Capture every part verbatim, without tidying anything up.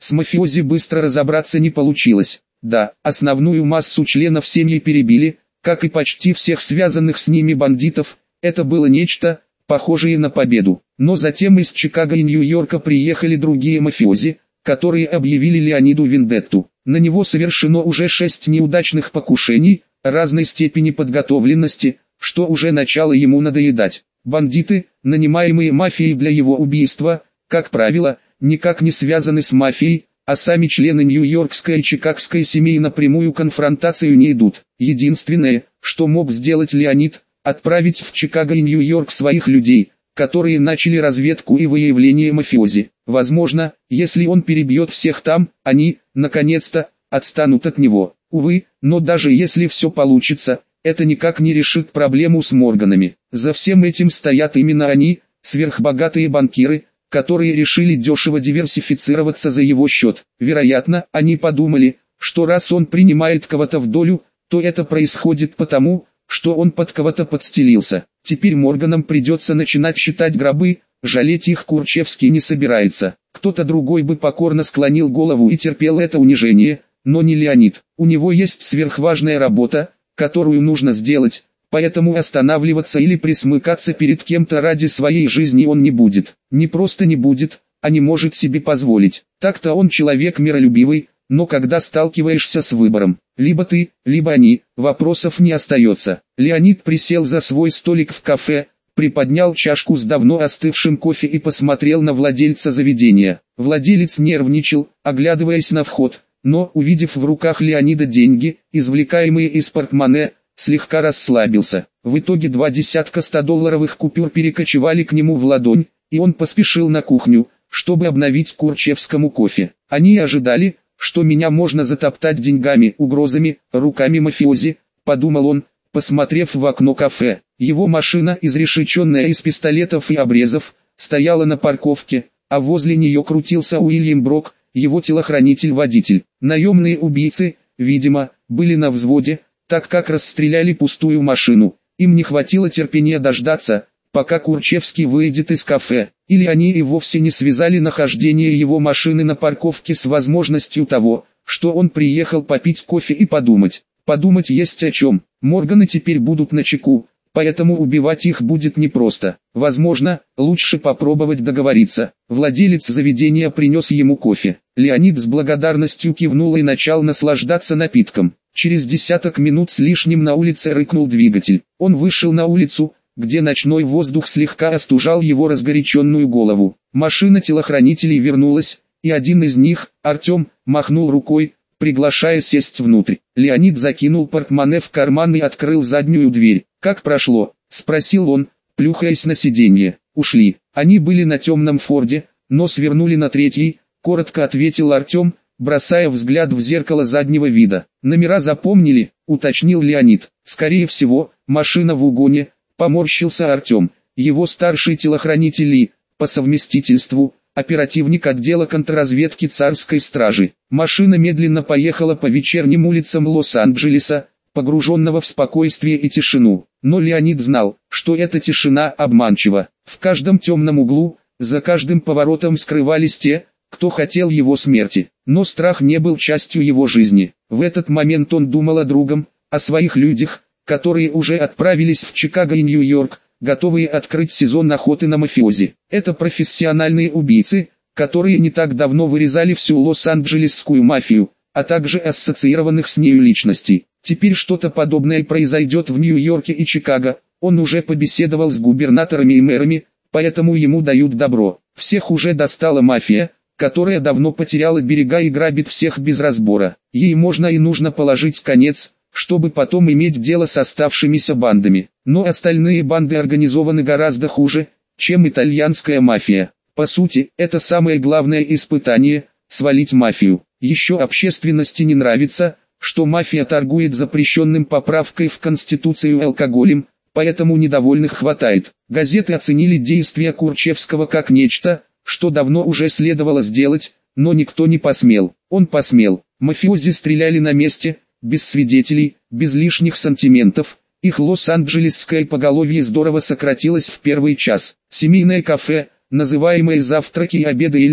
С мафиози быстро разобраться не получилось. Да, основную массу членов семьи перебили, как и почти всех связанных с ними бандитов. Это было нечто, похожее на победу. Но затем из Чикаго и Нью-Йорка приехали другие мафиози, которые объявили Леониду вендетту. На него совершено уже шесть неудачных покушений, разной степени подготовленности, что уже начало ему надоедать. Бандиты, нанимаемые мафией для его убийства, как правило, никак не связаны с мафией, а сами члены нью-йоркской и чикагской семей напрямую конфронтацию не идут. Единственное, что мог сделать Леонид, отправить в Чикаго и Нью-Йорк своих людей, которые начали разведку и выявление мафиози. Возможно, если он перебьет всех там, они, наконец-то, отстанут от него. Увы, но даже если все получится, это никак не решит проблему с Морганами. За всем этим стоят именно они, сверхбогатые банкиры, которые решили дешево диверсифицироваться за его счет. Вероятно, они подумали, что раз он принимает кого-то в долю, то это происходит потому, что он под кого-то подстелился. Теперь Морганам придется начинать считать гробы, жалеть их Курчевский не собирается. Кто-то другой бы покорно склонил голову и терпел это унижение, но не Леонид. У него есть сверхважная работа, которую нужно сделать, поэтому останавливаться или присмыкаться перед кем-то ради своей жизни он не будет. Не просто не будет, а не может себе позволить. Так-то он человек миролюбивый, но когда сталкиваешься с выбором, либо ты, либо они, вопросов не остается. Леонид присел за свой столик в кафе, приподнял чашку с давно остывшим кофе и посмотрел на владельца заведения. Владелец нервничал, оглядываясь на вход, но, увидев в руках Леонида деньги, извлекаемые из портмоне, слегка расслабился. В итоге два десятка стодолларовых купюр перекочевали к нему в ладонь, и он поспешил на кухню, чтобы обновить Курчевскому кофе. Они ожидали, что меня можно затоптать деньгами, угрозами, руками мафиози, подумал он, посмотрев в окно кафе. Его машина, изрешеченная из пистолетов и обрезов, стояла на парковке, а возле нее крутился Уильям Брок, его телохранитель-водитель. Наемные убийцы, видимо, были на взводе, так как расстреляли пустую машину. Им не хватило терпения дождаться, пока Курчевский выйдет из кафе, или они и вовсе не связали нахождение его машины на парковке с возможностью того, что он приехал попить кофе и подумать. Подумать есть о чем. Морганы теперь будут начеку, поэтому убивать их будет непросто. Возможно, лучше попробовать договориться. Владелец заведения принес ему кофе. Леонид с благодарностью кивнул и начал наслаждаться напитком. Через десяток минут с лишним на улице рыкнул двигатель. Он вышел на улицу, где ночной воздух слегка остужал его разгоряченную голову. Машина телохранителей вернулась, и один из них, Артем, махнул рукой, приглашая сесть внутрь. Леонид закинул портмоне в карман и открыл заднюю дверь. «Как прошло?» – спросил он, плюхаясь на сиденье. «Ушли. Они были на темном Форде, но свернули на третий», – коротко ответил Артем, бросая взгляд в зеркало заднего вида. «Номера запомнили?» – уточнил Леонид. «Скорее всего, машина в угоне», – поморщился Артем. Его старший телохранитель и, по совместительству, оперативник отдела контрразведки царской стражи. Машина медленно поехала по вечерним улицам Лос-Анджелеса, погруженного в спокойствие и тишину. Но Леонид знал, что эта тишина обманчива. В каждом темном углу, за каждым поворотом скрывались те, кто хотел его смерти. Но страх не был частью его жизни. В этот момент он думал о другом, о своих людях, которые уже отправились в Чикаго и Нью-Йорк, готовые открыть сезон охоты на мафиози. Это профессиональные убийцы, которые не так давно вырезали всю лос-анджелесскую мафию, а также ассоциированных с нею личностей. Теперь что-то подобное произойдет в Нью-Йорке и Чикаго. Он уже побеседовал с губернаторами и мэрами, поэтому ему дают добро. Всех уже достала мафия, которая давно потеряла берега и грабит всех без разбора. Ей можно и нужно положить конец, чтобы потом иметь дело с оставшимися бандами. Но остальные банды организованы гораздо хуже, чем итальянская мафия. По сути, это самое главное испытание – свалить мафию. Еще общественности не нравится, что мафия торгует запрещенным поправкой в Конституцию алкоголем, поэтому недовольных хватает. Газеты оценили действия Курчевского как нечто, что давно уже следовало сделать, но никто не посмел. Он посмел. Мафиози стреляли на месте, без свидетелей, без лишних сантиментов. Их лос-анджелесское поголовье здорово сократилось в первый час. Семейное кафе, называемое «Завтраки и обеды Эльзы»,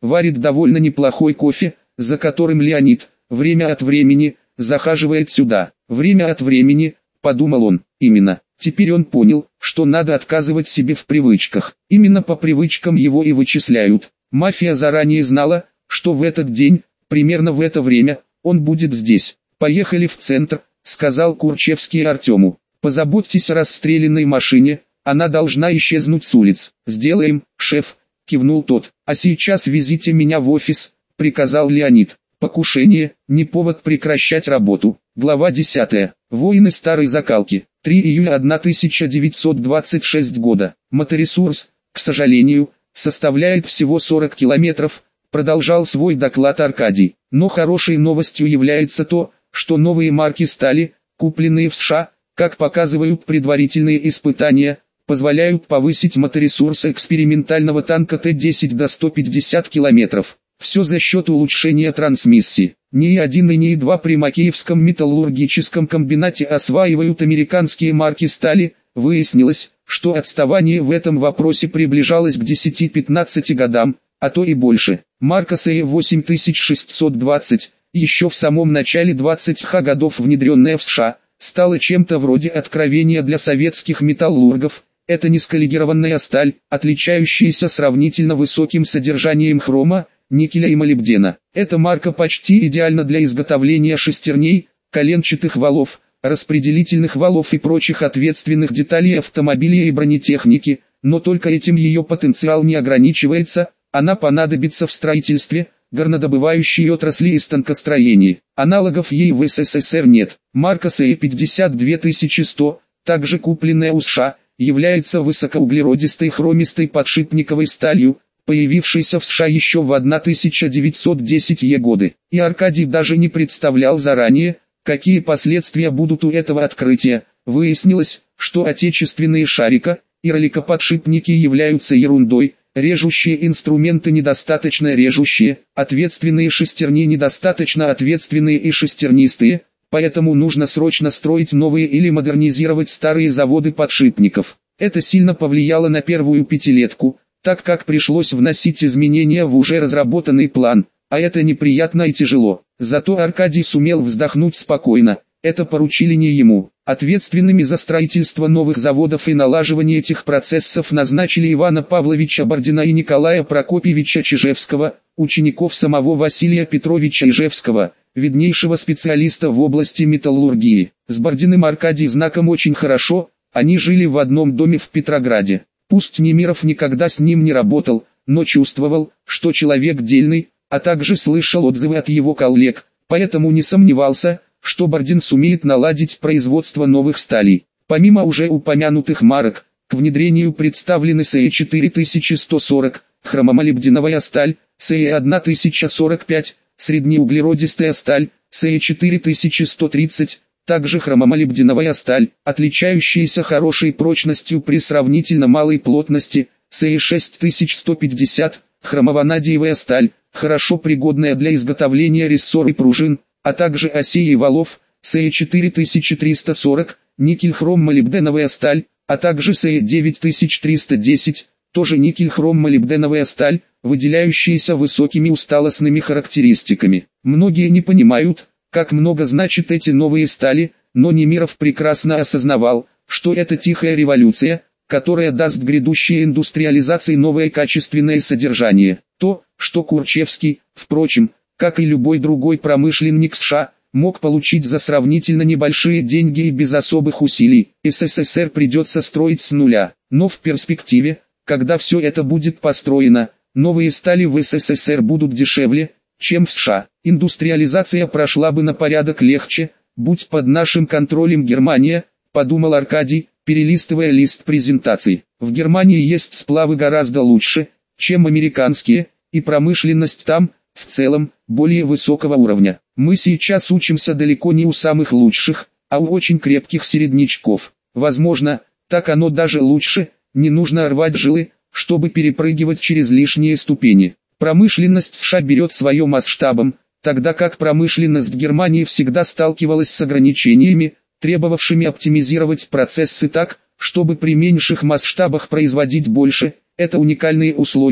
варит довольно неплохой кофе, за которым Леонид, время от времени, захаживает сюда. Время от времени, подумал он, именно. Теперь он понял, что надо отказывать себе в привычках. Именно по привычкам его и вычисляют. Мафия заранее знала, что в этот день, примерно в это время, он будет здесь. «Поехали в центр», — сказал Курчевский Артему. «Позаботьтесь о расстрелянной машине, она должна исчезнуть с улиц». «Сделаем, шеф», — кивнул тот. «А сейчас везите меня в офис», — приказал Леонид. Покушение, не повод прекращать работу. Глава десятая. Воины старой закалки. три июля тысяча девятьсот двадцать шестого года. Моторесурс, к сожалению, составляет всего сорок километров, продолжал свой доклад Аркадий. Но хорошей новостью является то, что новые марки стали, купленные в США, как показывают предварительные испытания, позволяют повысить моторесурс экспериментального танка Т десять до ста пятидесяти километров. Все за счет улучшения трансмиссии. НИИ один и НИИ два при Макеевском металлургическом комбинате осваивают американские марки стали. Выяснилось, что отставание в этом вопросе приближалось к десяти-пятнадцати годам, а то и больше. Марка СЭ восемь тысяч шестьсот двадцать, еще в самом начале двадцатых годов внедренная в США, стала чем-то вроде откровения для советских металлургов. Это низколегированная сталь, отличающаяся сравнительно высоким содержанием хрома, никеля и молибдена. Эта марка почти идеальна для изготовления шестерней, коленчатых валов, распределительных валов и прочих ответственных деталей автомобиля и бронетехники, но только этим ее потенциал не ограничивается, она понадобится в строительстве, горнодобывающей отрасли и станкостроении. Аналогов ей в СССР нет. Марка СЭ пятьдесят две тысячи сто, также купленная у США, является высокоуглеродистой хромистой подшипниковой сталью, появившейся в США еще в тысяча девятьсот десятые годы. И Аркадий даже не представлял заранее, какие последствия будут у этого открытия. Выяснилось, что отечественные шарика и роликоподшипники являются ерундой, режущие инструменты недостаточно режущие, ответственные шестерни недостаточно ответственные и шестернистые, поэтому нужно срочно строить новые или модернизировать старые заводы подшипников. Это сильно повлияло на первую пятилетку, так как пришлось вносить изменения в уже разработанный план, а это неприятно и тяжело. Зато Аркадий сумел вздохнуть спокойно, это поручили не ему. Ответственными за строительство новых заводов и налаживание этих процессов назначили Ивана Павловича Бордина и Николая Прокопьевича Чижевского, учеников самого Василия Петровича Ижевского, виднейшего специалиста в области металлургии. С Бординым Аркадий знаком очень хорошо, они жили в одном доме в Петрограде. Пусть Немиров никогда с ним не работал, но чувствовал, что человек дельный, а также слышал отзывы от его коллег, поэтому не сомневался, что Бордин сумеет наладить производство новых сталей. Помимо уже упомянутых марок, к внедрению представлены СЭ четыре тысячи сто сорок, хромомолибденовая сталь, СЭ тысяча сорок пять, среднеуглеродистая сталь, СЭ четыре тысячи сто тридцать, также хромомолибденовая сталь, отличающаяся хорошей прочностью при сравнительно малой плотности, СЭ шесть тысяч сто пятьдесят, хромованадиевая сталь, хорошо пригодная для изготовления рессор и пружин, а также осей и валов, СЭ четыре тысячи триста сорок, никель-хром-молибденовая сталь, а также СЭ девять тысяч триста десять, тоже никель-хром-молибденовая сталь, выделяющаяся высокими усталостными характеристиками. Многие не понимают, как много значат эти новые стали, но Немиров прекрасно осознавал, что это тихая революция, которая даст грядущей индустриализации новое качественное содержание. То, что Курчевский, впрочем, как и любой другой промышленник США, мог получить за сравнительно небольшие деньги и без особых усилий, СССР придется строить с нуля. Но в перспективе, когда все это будет построено, новые стали в СССР будут дешевле, чем в США. Индустриализация прошла бы на порядок легче, будь под нашим контролем Германия, подумал Аркадий, перелистывая лист презентаций. В Германии есть сплавы гораздо лучше, чем американские, и промышленность там, в целом, более высокого уровня. Мы сейчас учимся далеко не у самых лучших, а у очень крепких середнячков. Возможно, так оно даже лучше, не нужно рвать жилы, чтобы перепрыгивать через лишние ступени. Промышленность США берет свое масштабом, тогда как промышленность Германии всегда сталкивалась с ограничениями, требовавшими оптимизировать процессы так, чтобы при меньших масштабах производить больше. Это уникальные условия,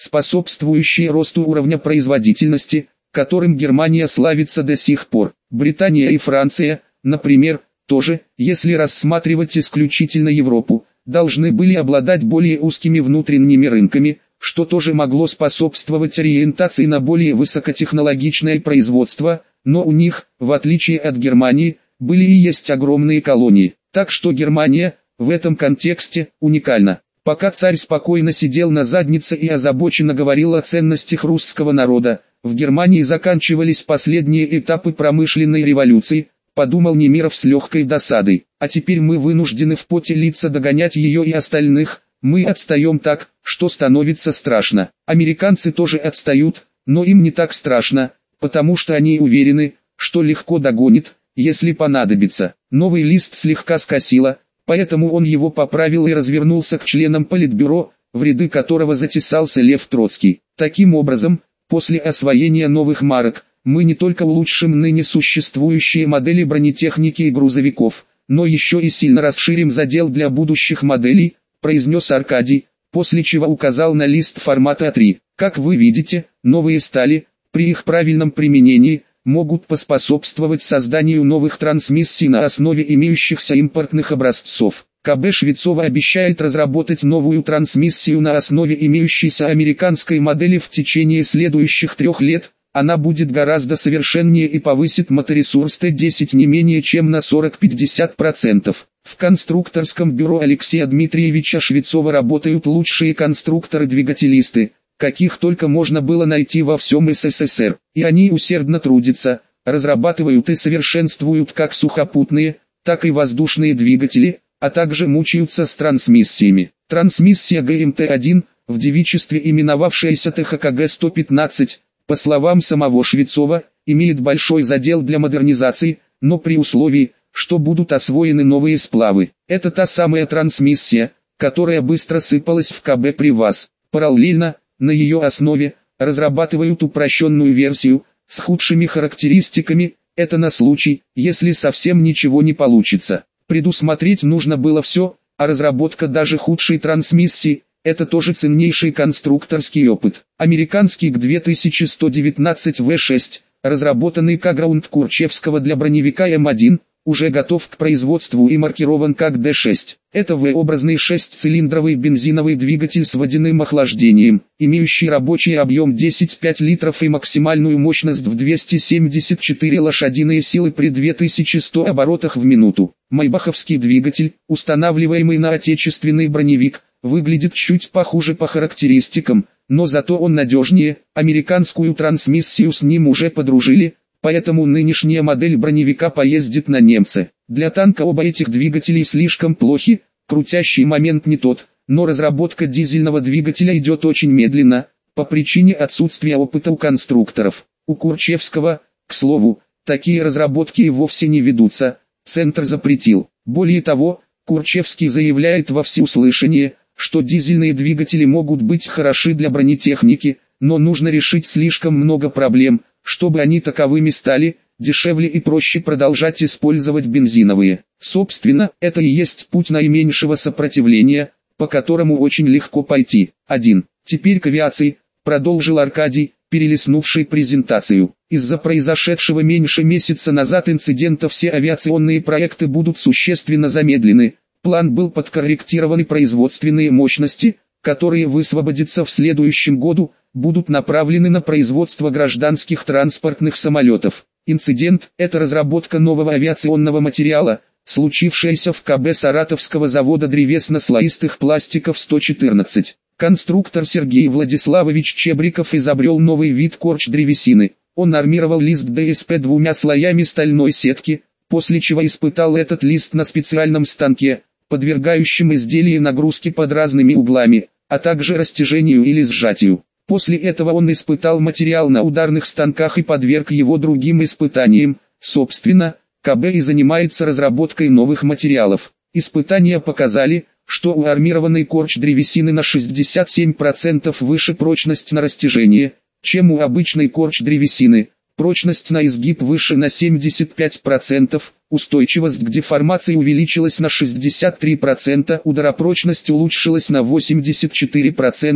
способствующие росту уровня производительности, которым Германия славится до сих пор. Британия и Франция, например, тоже, если рассматривать исключительно Европу, должны были обладать более узкими внутренними рынками, что тоже могло способствовать ориентации на более высокотехнологичное производство, но у них, в отличие от Германии, были и есть огромные колонии. Так что Германия, в этом контексте, уникальна. Пока царь спокойно сидел на заднице и озабоченно говорил о ценностях русского народа, в Германии заканчивались последние этапы промышленной революции, подумал Немиров с легкой досадой. А теперь мы вынуждены в поте лица догонять ее и остальных, мы отстаем так, что становится страшно. Американцы тоже отстают, но им не так страшно, потому что они уверены, что легко догонит, если понадобится. Новый лист слегка скосило, поэтому он его поправил и развернулся к членам Политбюро, в ряды которого затесался Лев Троцкий. Таким образом, после освоения новых марок, мы не только улучшим ныне существующие модели бронетехники и грузовиков, но еще и сильно расширим задел для будущих моделей, произнес Аркадий, после чего указал на лист формата А три. Как вы видите, новые стали, при их правильном применении, могут поспособствовать созданию новых трансмиссий на основе имеющихся импортных образцов. КБ Швецова обещает разработать новую трансмиссию на основе имеющейся американской модели в течение следующих трех лет. Она будет гораздо совершеннее и повысит моторесурс Т десять не менее чем на сорок-пятьдесят процентов. В конструкторском бюро Алексея Дмитриевича Швецова работают лучшие конструкторы-двигателисты, каких только можно было найти во всем СССР. И они усердно трудятся, разрабатывают и совершенствуют как сухопутные, так и воздушные двигатели, а также мучаются с трансмиссиями. Трансмиссия Г М Т один, в девичестве именовавшаяся Т Х К Г сто пятнадцать, по словам самого Швецова, имеет большой задел для модернизации, но при условии, что будут освоены новые сплавы. Это та самая трансмиссия, которая быстро сыпалась в КБ при ВАЗ. Параллельно, на ее основе, разрабатывают упрощенную версию, с худшими характеристиками, это на случай, если совсем ничего не получится. Предусмотреть нужно было все, а разработка даже худшей трансмиссии – это тоже ценнейший конструкторский опыт. Американский Г две тысячи сто девятнадцать В шесть, разработанный К-граунд Курчевского для броневика М один, уже готов к производству и маркирован как Д шесть. Это V-образный шестицилиндровый бензиновый двигатель с водяным охлаждением, имеющий рабочий объем десять целых пять десятых литров и максимальную мощность в двести семьдесят четыре лошадиные силы при две тысячи сто оборотах в минуту. Майбаховский двигатель, устанавливаемый на отечественный броневик, выглядит чуть похуже по характеристикам, но зато он надежнее, американскую трансмиссию с ним уже подружили, поэтому нынешняя модель броневика поездит на немцы. Для танка оба этих двигателей слишком плохи, крутящий момент не тот, но разработка дизельного двигателя идет очень медленно, по причине отсутствия опыта у конструкторов. У Курчевского, к слову, такие разработки и вовсе не ведутся, Центр запретил. Более того, Курчевский заявляет во всеуслышание, что дизельные двигатели могут быть хороши для бронетехники, но нужно решить слишком много проблем, чтобы они таковыми стали, дешевле и проще продолжать использовать бензиновые. Собственно, это и есть путь наименьшего сопротивления, по которому очень легко пойти. один. Теперь к авиации, продолжил Аркадий, перелистнувший презентацию. Из-за произошедшего меньше месяца назад инцидента все авиационные проекты будут существенно замедлены. План был подкорректирован и производственные мощности, которые высвободятся в следующем году, будут направлены на производство гражданских транспортных самолетов. Инцидент – это разработка нового авиационного материала, случившаяся в КБ Саратовского завода древесно-слоистых пластиков сто четырнадцать. Конструктор Сергей Владиславович Чебриков изобрел новый вид корч-древесины. Он армировал лист Д С П двумя слоями стальной сетки, после чего испытал этот лист на специальном станке, подвергающем изделие нагрузке под разными углами, а также растяжению или сжатию. После этого он испытал материал на ударных станках и подверг его другим испытаниям. Собственно, КБ и занимается разработкой новых материалов. Испытания показали, что у армированной корч-древесины на шестьдесят семь процентов выше прочность на растяжение, чем у обычной корч-древесины. Прочность на изгиб выше на семьдесят пять процентов, устойчивость к деформации увеличилась на шестьдесят три процента, ударопрочность улучшилась на восемьдесят четыре процента,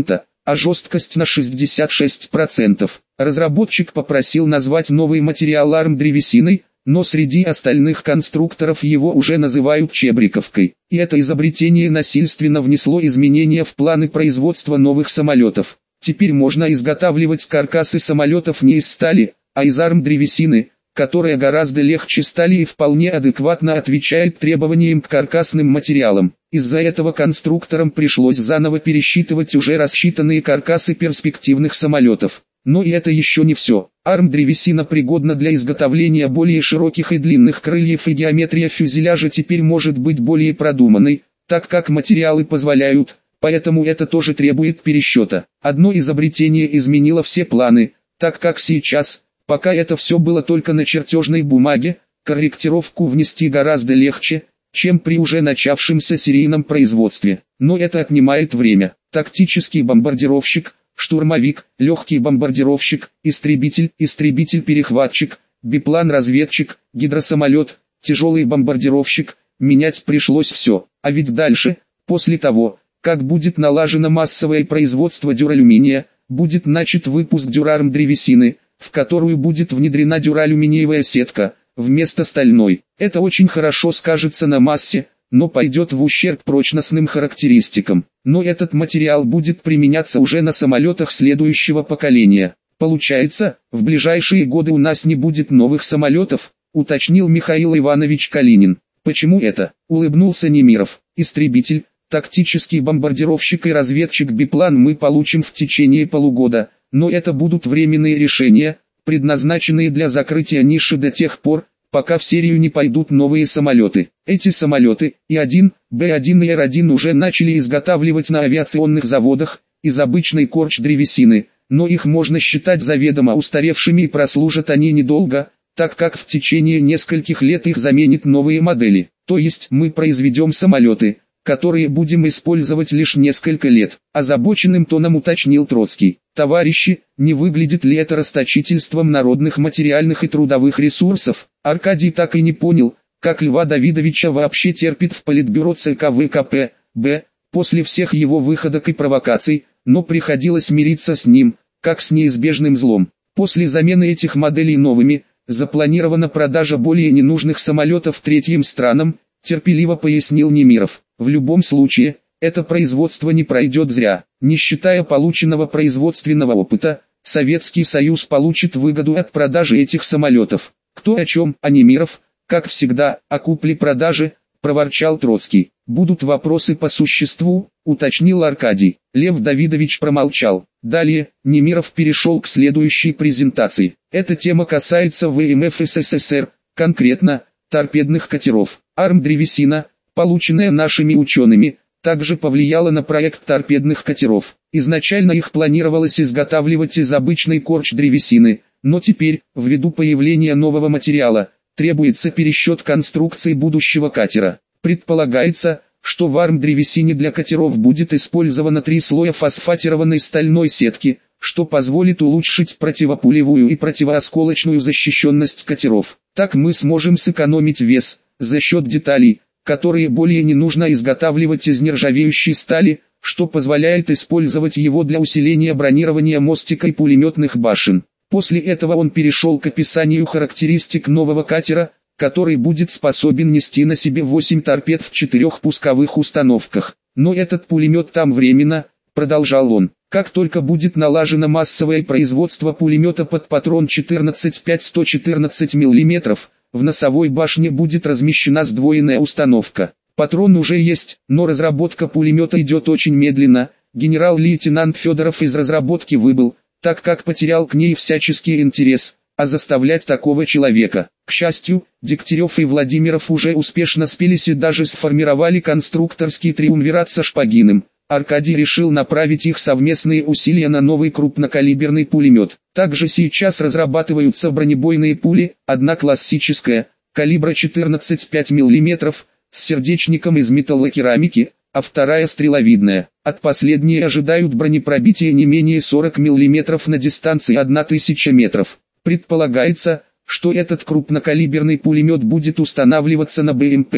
а жесткость на шестьдесят шесть процентов. Разработчик попросил назвать новый материал АРМ древесиной, но среди остальных конструкторов его уже называют чебриковкой. И это изобретение насильственно внесло изменения в планы производства новых самолетов. Теперь можно изготавливать каркасы самолетов не из стали, а из АРМ древесины, которая гораздо легче стали и вполне адекватно отвечает требованиям к каркасным материалам. Из-за этого конструкторам пришлось заново пересчитывать уже рассчитанные каркасы перспективных самолетов. Но и это еще не все. АРМ древесина пригодна для изготовления более широких и длинных крыльев, и геометрия фюзеляжа теперь может быть более продуманной, так как материалы позволяют, поэтому это тоже требует пересчета. Одно изобретение изменило все планы, так как сейчас, пока это все было только на чертежной бумаге, корректировку внести гораздо легче, чем при уже начавшемся серийном производстве. Но это отнимает время. Тактический бомбардировщик, штурмовик, легкий бомбардировщик, истребитель, истребитель-перехватчик, биплан-разведчик, гидросамолет, тяжелый бомбардировщик, менять пришлось все. А ведь дальше, после того, как будет налажено массовое производство дюралюминия, будет начат выпуск дюрарм древесины, в которую будет внедрена дюралюминиевая сетка, вместо стальной. Это очень хорошо скажется на массе, но пойдет в ущерб прочностным характеристикам. Но этот материал будет применяться уже на самолетах следующего поколения. Получается, в ближайшие годы у нас не будет новых самолетов, уточнил Михаил Иванович Калинин. Почему это? Улыбнулся Немиров. Истребитель, тактический бомбардировщик и разведчик биплан мы получим в течение полугода, но это будут временные решения, предназначенные для закрытия ниши до тех пор, пока в серию не пойдут новые самолеты. Эти самолеты, И один, Б один и Р один уже начали изготавливать на авиационных заводах, из обычной корч-древесины, но их можно считать заведомо устаревшими и прослужат они недолго, так как в течение нескольких лет их заменят новые модели. То есть мы произведем самолеты, которые будем использовать лишь несколько лет, озабоченным тоном уточнил Троцкий. Товарищи, не выглядит ли это расточительством народных материальных и трудовых ресурсов? Аркадий так и не понял, как Льва Давидовича вообще терпит в политбюро ЦК ВКП, Б, после всех его выходок и провокаций, но приходилось мириться с ним, как с неизбежным злом. После замены этих моделей новыми, запланирована продажа более ненужных самолетов третьим странам, терпеливо пояснил Немиров. В любом случае, это производство не пройдет зря. Не считая полученного производственного опыта, Советский Союз получит выгоду от продажи этих самолетов. Кто о чем, а Немиров, как всегда, о купле-продаже, проворчал Троцкий. Будут вопросы по существу, уточнил Аркадий. Лев Давидович промолчал. Далее, Немиров перешел к следующей презентации. Эта тема касается ВМФ СССР, конкретно, торпедных катеров. АРМ древесина, полученная нашими учеными, также повлияла на проект торпедных катеров. Изначально их планировалось изготавливать из обычной корч-древесины, но теперь, ввиду появления нового материала, требуется пересчет конструкции будущего катера. Предполагается, что в АРМ-древесине для катеров будет использовано три слоя фосфатированной стальной сетки, что позволит улучшить противопулевую и противоосколочную защищенность катеров. Так мы сможем сэкономить вес, за счет деталей, которые более не нужно изготавливать из нержавеющей стали, что позволяет использовать его для усиления бронирования мостика и пулеметных башен. После этого он перешел к описанию характеристик нового катера, который будет способен нести на себе восемь торпед в четырех пусковых установках. Но этот пулемет там временно, продолжал он. Как только будет налажено массовое производство пулемета под патрон четырнадцать пять сто четырнадцать миллиметров, в носовой башне будет размещена сдвоенная установка. Патрон уже есть, но разработка пулемета идет очень медленно. Генерал-лейтенант Федоров из разработки выбыл, так как потерял к ней всяческий интерес, а заставлять такого человека. К счастью, Дегтярев и Владимиров уже успешно спелись и даже сформировали конструкторский триумвират со Шпагиным. Аркадий решил направить их совместные усилия на новый крупнокалиберный пулемет. Также сейчас разрабатываются бронебойные пули, одна классическая, калибра четырнадцать целых пять десятых миллиметров, с сердечником из металлокерамики, а вторая стреловидная. От последней ожидают бронепробития не менее сорок миллиметров на дистанции тысяча метров. Предполагается, что этот крупнокалиберный пулемет будет устанавливаться на БМП,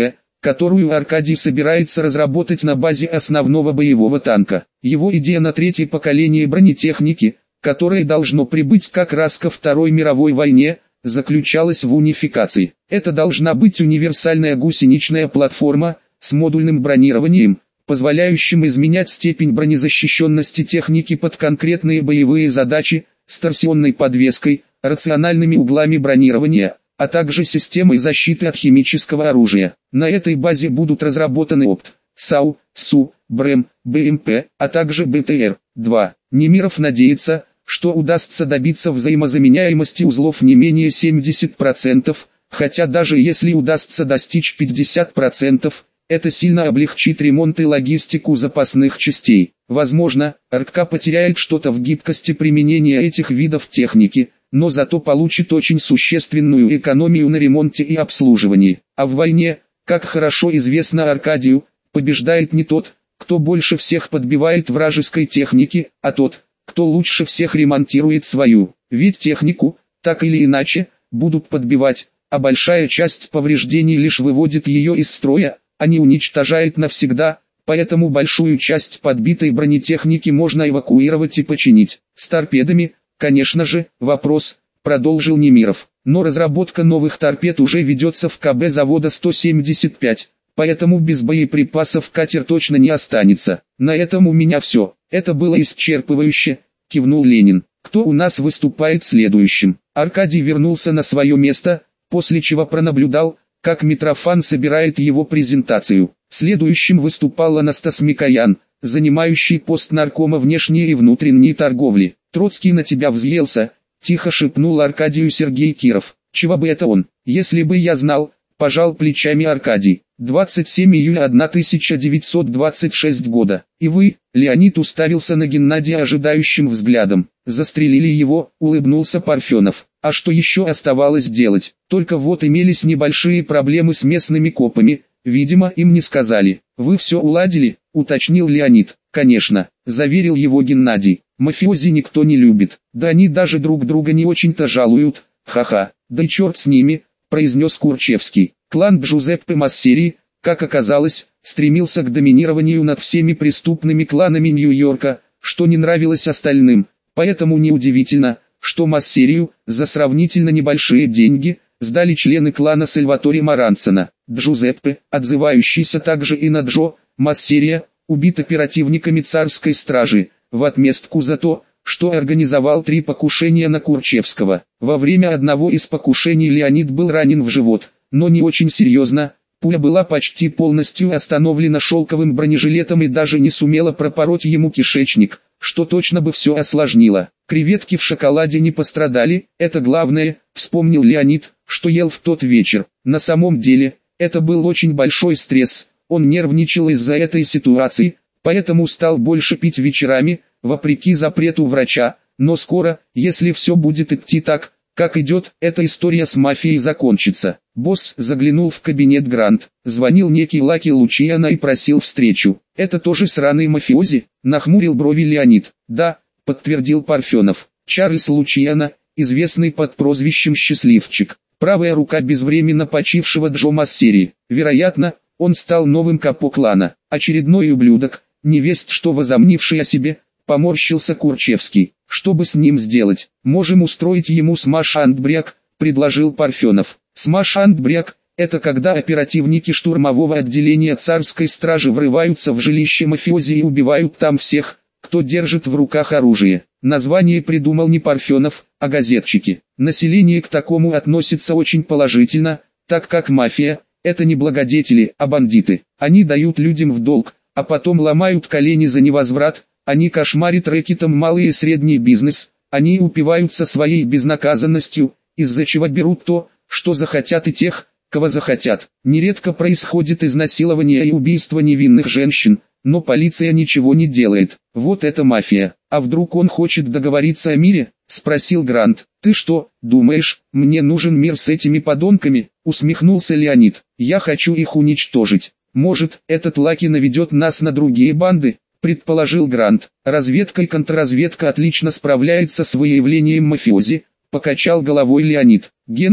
которую Аркадий собирается разработать на базе основного боевого танка. Его идея на третье поколение бронетехники, которое должно прибыть как раз ко Второй мировой войне, заключалась в унификации. Это должна быть универсальная гусеничная платформа с модульным бронированием, позволяющим изменять степень бронезащищенности техники под конкретные боевые задачи, с торсионной подвеской, рациональными углами бронирования, а также системой защиты от химического оружия. На этой базе будут разработаны ОПТ, САУ, СУ, БРЭМ, БМП, а также БТР. два. Немиров надеется, что удастся добиться взаимозаменяемости узлов не менее семьдесят процентов, хотя даже если удастся достичь пятьдесят процентов, это сильно облегчит ремонт и логистику запасных частей. Возможно, РК потеряет что-то в гибкости применения этих видов техники, но зато получит очень существенную экономию на ремонте и обслуживании. А в войне, как хорошо известно Аркадию, побеждает не тот, кто больше всех подбивает вражеской техники, а тот, кто лучше всех ремонтирует свою. Ведь технику, так или иначе, будут подбивать, а большая часть повреждений лишь выводит ее из строя, а не уничтожает навсегда, поэтому большую часть подбитой бронетехники можно эвакуировать и починить. С торпедами, конечно же, вопрос, продолжил Немиров, но разработка новых торпед уже ведется в КБ завода сто семьдесят пять, поэтому без боеприпасов катер точно не останется. На этом у меня все. Это было исчерпывающе, кивнул Ленин. Кто у нас выступает следующим? Аркадий вернулся на свое место, после чего пронаблюдал, как Митрофан собирает его презентацию. Следующим выступал Анастас Микоян, занимающий пост наркома внешней и внутренней торговли. Троцкий на тебя взъелся, тихо шепнул Аркадию Сергей Киров. Чего бы это он, если бы я знал, пожал плечами Аркадий. двадцать седьмого июля тысяча девятьсот двадцать шестого года. И вы, Леонид уставился на Геннадия ожидающим взглядом. Застрелили его, улыбнулся Парфенов. А что еще оставалось делать? Только вот имелись небольшие проблемы с местными копами, видимо им не сказали. Вы все уладили, уточнил Леонид. Конечно, заверил его Геннадий. Мафиози никто не любит, да они даже друг друга не очень-то жалуют. Ха-ха, да и черт с ними, произнес Курчевский. Клан Джузеппе Массери, как оказалось, стремился к доминированию над всеми преступными кланами Нью-Йорка, что не нравилось остальным, поэтому неудивительно, что Массерию, за сравнительно небольшие деньги, сдали члены клана Сальватори Маранцена. Джузеппе, отзывающийся также и на Джо, Массерия, убит оперативниками царской стражи, в отместку за то, что организовал три покушения на Курчевского. Во время одного из покушений Леонид был ранен в живот, но не очень серьезно, пуля была почти полностью остановлена шелковым бронежилетом и даже не сумела пропороть ему кишечник, что точно бы все осложнило. Креветки в шоколаде не пострадали, это главное, вспомнил Леонид, что ел в тот вечер. На самом деле, это был очень большой стресс, он нервничал из-за этой ситуации, поэтому стал больше пить вечерами, вопреки запрету врача, но скоро, если все будет идти так, как идет, эта история с мафией закончится. Босс заглянул в кабинет Грант, звонил некий Лаки Лучиано и просил встречу. Это тоже сраный мафиози? Нахмурил брови Леонид. Да, подтвердил Парфенов. Чарльз Лучиано, известный под прозвищем Счастливчик. Правая рука безвременно почившего Джо Массери. Вероятно, он стал новым капо клана. Очередной ублюдок, невесть что возомнивший о себе, поморщился Курчевский. Что бы с ним сделать? Можем устроить ему смаш-анд-бряк, предложил Парфенов. Смаш-анд-бряк – это когда оперативники штурмового отделения царской стражи врываются в жилище мафиози и убивают там всех, кто держит в руках оружие. Название придумал не Парфенов, а газетчики. Население к такому относится очень положительно, так как мафия – это не благодетели, а бандиты. Они дают людям в долг, а потом ломают колени за невозврат. Они кошмарят рэкетом малый и средний бизнес, они упиваются своей безнаказанностью, из-за чего берут то, что захотят и тех, кого захотят. Нередко происходит изнасилование и убийство невинных женщин, но полиция ничего не делает. Вот это мафия. А вдруг он хочет договориться о мире? Спросил Грант. Ты что, думаешь, мне нужен мир с этими подонками? Усмехнулся Леонид. Я хочу их уничтожить. Может, этот Лаки наведет нас на другие банды? Предположил Грант. Разведка и контрразведка отлично справляются с выявлением мафиози, покачал головой Леонид. Гена,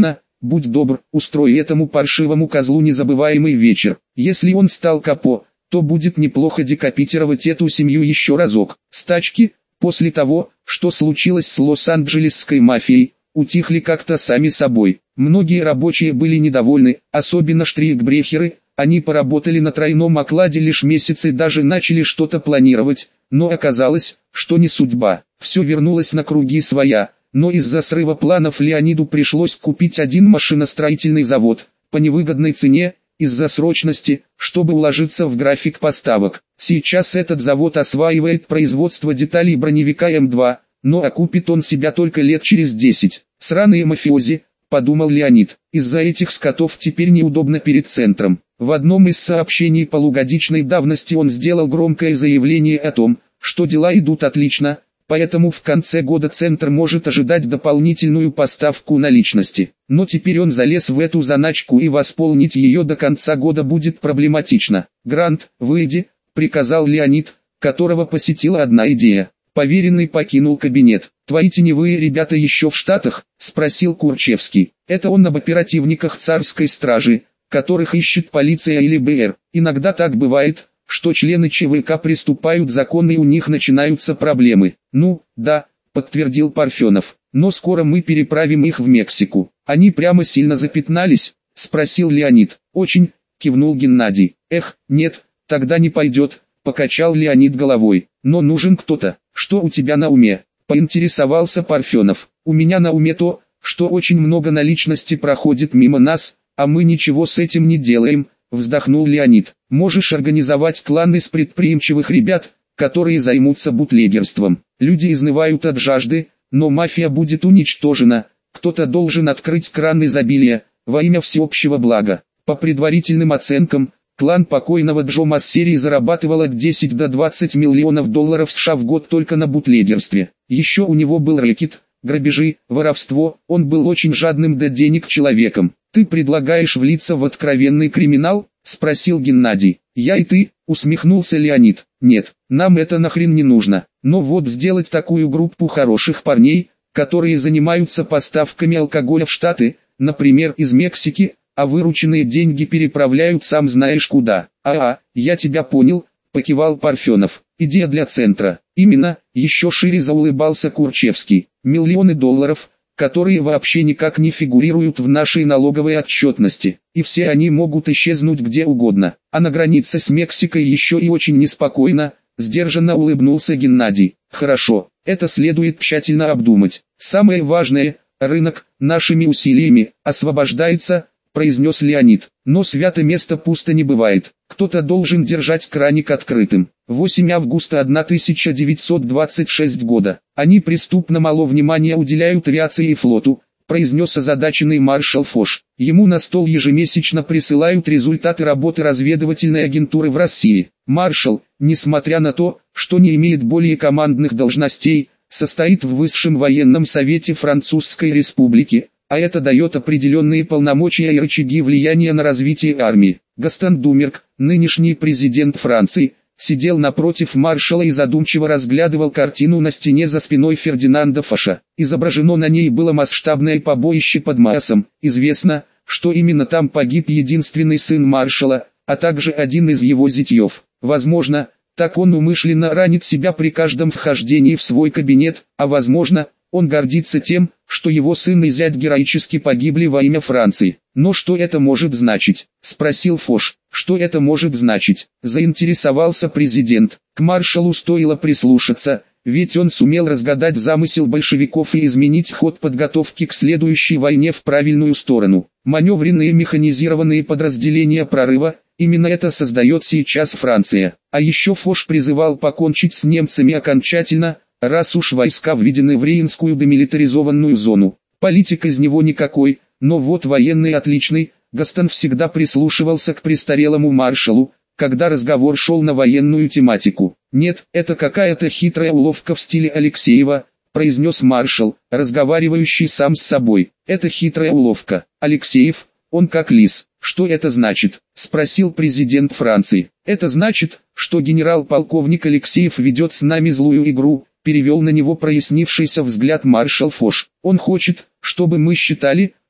будь добр, устрой этому паршивому козлу незабываемый вечер. Если он стал капо, то будет неплохо декапитировать эту семью еще разок. Стачки, после того, что случилось с Лос-Анджелесской мафией, утихли как-то сами собой. Многие рабочие были недовольны, особенно штрихбрехеры. Они поработали на тройном окладе лишь месяц и даже начали что-то планировать, но оказалось, что не судьба. Все вернулось на круги своя, но из-за срыва планов Леониду пришлось купить один машиностроительный завод, по невыгодной цене, из-за срочности, чтобы уложиться в график поставок. Сейчас этот завод осваивает производство деталей броневика эм два, но окупит он себя только лет через десять. Сраные мафиози, подумал Леонид, из-за этих скотов теперь неудобно перед центром. В одном из сообщений полугодичной давности он сделал громкое заявление о том, что дела идут отлично, поэтому в конце года центр может ожидать дополнительную поставку наличности. Но теперь он залез в эту заначку и восполнить ее до конца года будет проблематично. «Грант, выйди», — приказал Леонид, которого посетила одна идея. Поверенный покинул кабинет. «Твои теневые ребята еще в Штатах?» — спросил Курчевский. «Это он об оперативниках царской стражи, которых ищет полиция или бэ эр. Иногда так бывает, что члены че вэ ка приступают закон и у них начинаются проблемы». «Ну, да», — подтвердил Парфенов. «Но скоро мы переправим их в Мексику». «Они прямо сильно запятнались?» — спросил Леонид. «Очень», — кивнул Геннадий. «Эх, нет, тогда не пойдет», — покачал Леонид головой. «Но нужен кто-то». «Что у тебя на уме?» — поинтересовался Парфенов. «У меня на уме то, что очень много наличности проходит мимо нас, а мы ничего с этим не делаем», — вздохнул Леонид. «Можешь организовать клан из предприимчивых ребят, которые займутся бутлегерством. Люди изнывают от жажды, но мафия будет уничтожена. Кто-то должен открыть кран изобилия, во имя всеобщего блага». По предварительным оценкам, клан покойного Джо Массери зарабатывал от десяти до двадцати миллионов долларов США в год только на бутлегерстве. Еще у него был рэкет, грабежи, воровство, он был очень жадным до денег человеком. «Ты предлагаешь влиться в откровенный криминал?» — спросил Геннадий. «Я и ты», — усмехнулся Леонид. «Нет, нам это нахрен не нужно. Но вот сделать такую группу хороших парней, которые занимаются поставками алкоголя в Штаты, например, из Мексики, а вырученные деньги переправляют сам знаешь куда». «А-а, я тебя понял», — покивал Парфенов. «Идея для центра». «Именно», — еще шире заулыбался Курчевский. «Миллионы долларов, которые вообще никак не фигурируют в нашей налоговой отчетности, и все они могут исчезнуть где угодно. А на границе с Мексикой еще и очень неспокойно», — сдержанно улыбнулся Геннадий. «Хорошо, это следует тщательно обдумать. Самое важное, рынок, нашими усилиями, освобождается», — произнес Леонид. «Но свято место пусто не бывает. Кто-то должен держать краник открытым». восьмого августа тысяча девятьсот двадцать шестого года. «Они преступно мало внимания уделяют авиации и флоту», произнес озадаченный маршал Фош. «Ему на стол ежемесячно присылают результаты работы разведывательной агентуры в России. Маршал, несмотря на то, что не имеет более командных должностей, состоит в высшем военном совете Французской Республики, а это дает определенные полномочия и рычаги влияния на развитие армии». Гастон Думерк, нынешний президент Франции, сидел напротив маршала и задумчиво разглядывал картину на стене за спиной Фердинанда Фоша. Изображено на ней было масштабное побоище под Маасом. Известно, что именно там погиб единственный сын маршала, а также один из его зятьев. Возможно, так он умышленно ранит себя при каждом вхождении в свой кабинет, а возможно, он гордится тем, что его сын и зять героически погибли во имя Франции. «Но что это может значить?» – спросил Фош. «Что это может значить?» – заинтересовался президент. К маршалу стоило прислушаться, ведь он сумел разгадать замысел большевиков и изменить ход подготовки к следующей войне в правильную сторону. Маневренные механизированные подразделения прорыва – именно это создает сейчас Франция. А еще Фош призывал покончить с немцами окончательно, раз уж войска введены в Рейнскую демилитаризованную зону. Политик из него никакой, но вот военный отличный. Гастон всегда прислушивался к престарелому маршалу, когда разговор шел на военную тематику. «Нет, это какая-то хитрая уловка в стиле Алексеева», произнес маршал, разговаривающий сам с собой. «Это хитрая уловка. Алексеев, он как лис». «Что это значит?» – спросил президент Франции. «Это значит, что генерал-полковник Алексеев ведет с нами злую игру», перевел на него прояснившийся взгляд маршал Фош. «Он хочет, чтобы мы считали,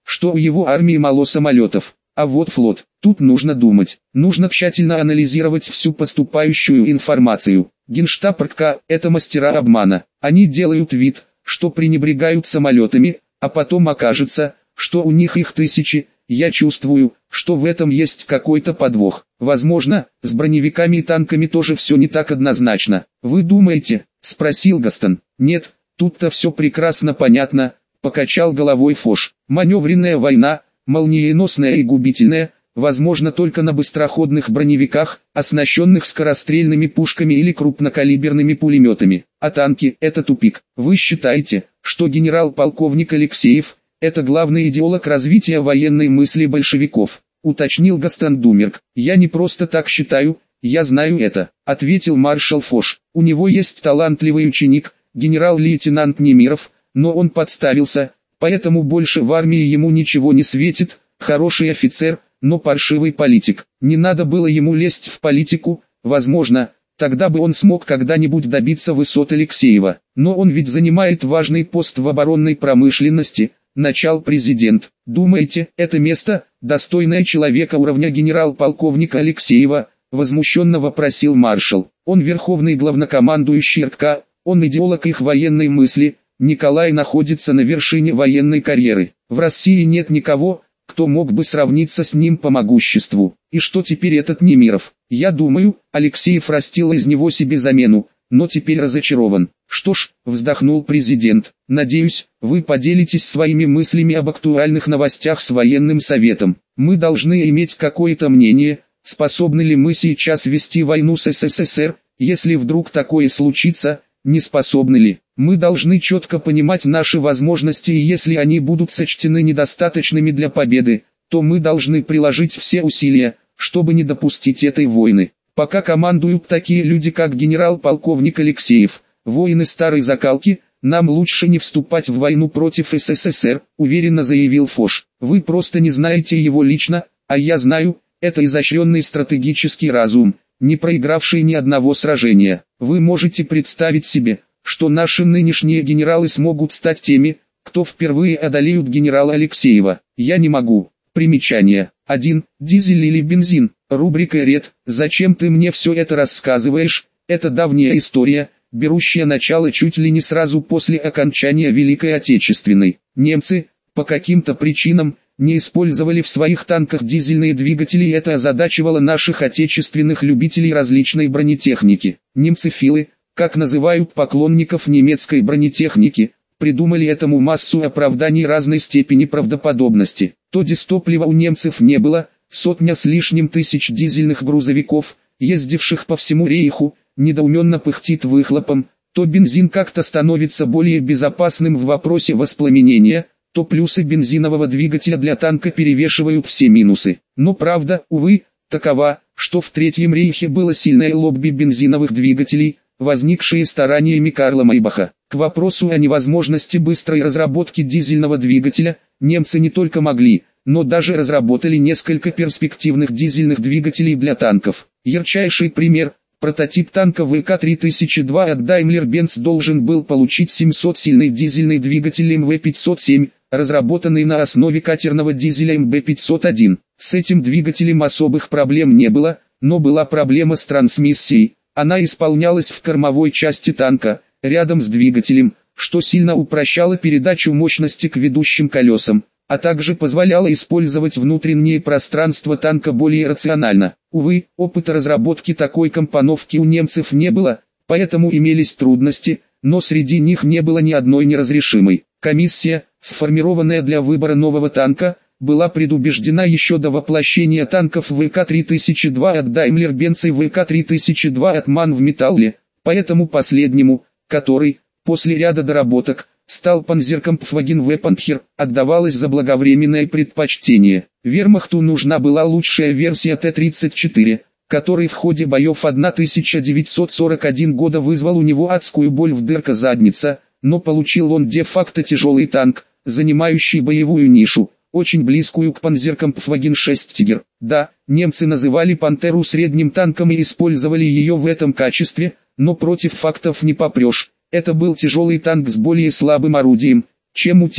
что у его армии мало самолетов. А вот флот, тут нужно думать, нужно тщательно анализировать всю поступающую информацию. Генштаб РК – это мастера обмана, они делают вид, что пренебрегают самолетами, а потом окажется, что у них их тысячи. Я чувствую, что в этом есть какой-то подвох. Возможно, с броневиками и танками тоже все не так однозначно. Вы думаете? Спросил Гастон. Нет, тут-то все прекрасно понятно, покачал головой Фош. Маневренная война, молниеносная и губительная, возможно только на быстроходных броневиках, оснащенных скорострельными пушками или крупнокалиберными пулеметами. А танки – это тупик. Вы считаете, что генерал-полковник Алексеев – это главный идеолог развития военной мысли большевиков? Уточнил Гастон Думерг. Я не просто так считаю, я знаю это, ответил маршал Фош. У него есть талантливый ученик, генерал-лейтенант Немиров, но он подставился, поэтому больше в армии ему ничего не светит. Хороший офицер, но паршивый политик. Не надо было ему лезть в политику, возможно, тогда бы он смог когда-нибудь добиться высот Алексеева. Но он ведь занимает важный пост в оборонной промышленности, начал президент. Думаете, это место, достойное человека уровня генерал-полковника Алексеева? Возмущенно вопросил маршал. Он верховный главнокомандующий РК, он идеолог их военной мысли. Николай находится на вершине военной карьеры. В России нет никого, кто мог бы сравниться с ним по могуществу. И что теперь этот Немиров? Я думаю, Алексеев растил из него себе замену, но теперь разочарован. Что ж, вздохнул президент, надеюсь, вы поделитесь своими мыслями об актуальных новостях с военным советом. Мы должны иметь какое-то мнение, способны ли мы сейчас вести войну с СССР, если вдруг такое случится, не способны ли. Мы должны четко понимать наши возможности, и если они будут сочтены недостаточными для победы, то мы должны приложить все усилия, чтобы не допустить этой войны. Пока командуют такие люди, как генерал-полковник Алексеев, воины старой закалки, нам лучше не вступать в войну против СССР, уверенно заявил Фош. Вы просто не знаете его лично, а я знаю, это изощренный стратегический разум, не проигравший ни одного сражения. Вы можете представить себе, что наши нынешние генералы смогут стать теми, кто впервые одолеют генерала Алексеева. Я не могу. Примечание. один. Дизель или бензин. Рубрика «Ред». Зачем ты мне все это рассказываешь? Это давняя история, берущая начало чуть ли не сразу после окончания Великой Отечественной. Немцы, по каким-то причинам, не использовали в своих танках дизельные двигатели, и это озадачивало наших отечественных любителей различной бронетехники. Немцефилы, как называют поклонников немецкой бронетехники, придумали этому массу оправданий разной степени правдоподобности. То дистоплива у немцев не было, сотня с лишним тысяч дизельных грузовиков, ездивших по всему рейху, недоуменно пыхтит выхлопом, то бензин как-то становится более безопасным в вопросе воспламенения, то плюсы бензинового двигателя для танка перевешивают все минусы. Но правда, увы, такова, что в Третьем рейхе было сильное лобби бензиновых двигателей, возникшие стараниями Карла Майбаха. К вопросу о невозможности быстрой разработки дизельного двигателя, немцы не только могли, но даже разработали несколько перспективных дизельных двигателей для танков. Ярчайший пример – прототип танка вэ ка три тысячи два от Daimler-Benz должен был получить семисотсильный дизельный двигатель эм вэ пятьсот семь, разработанный на основе катерного дизеля эм бэ пятьсот один. С этим двигателем особых проблем не было, но была проблема с трансмиссией. Она исполнялась в кормовой части танка, рядом с двигателем, что сильно упрощало передачу мощности к ведущим колесам, а также позволяло использовать внутреннее пространство танка более рационально. Увы, опыта разработки такой компоновки у немцев не было, поэтому имелись трудности, но среди них не было ни одной неразрешимой. Комиссия, сформированная для выбора нового танка, была предубеждена еще до воплощения танков вэ ка три тысячи два от Daimler-Benz и вэ ка три тысячи два от MAN в Металле, поэтому последнему, который, после ряда доработок, стал Panzerkampfwagen Wepanher, отдавалось заблаговременное предпочтение. Вермахту нужна была лучшая версия Т тридцать четыре, который в ходе боев тысяча девятьсот сорок первого года вызвал у него адскую боль в дырка задница, но получил он де-факто тяжелый танк, занимающий боевую нишу, очень близкую к Panzerkampfwagen шесть Tiger. Да, немцы называли «Пантеру» средним танком и использовали ее в этом качестве, но против фактов не попрешь. Это был тяжелый танк с более слабым орудием, чем у «Тигра».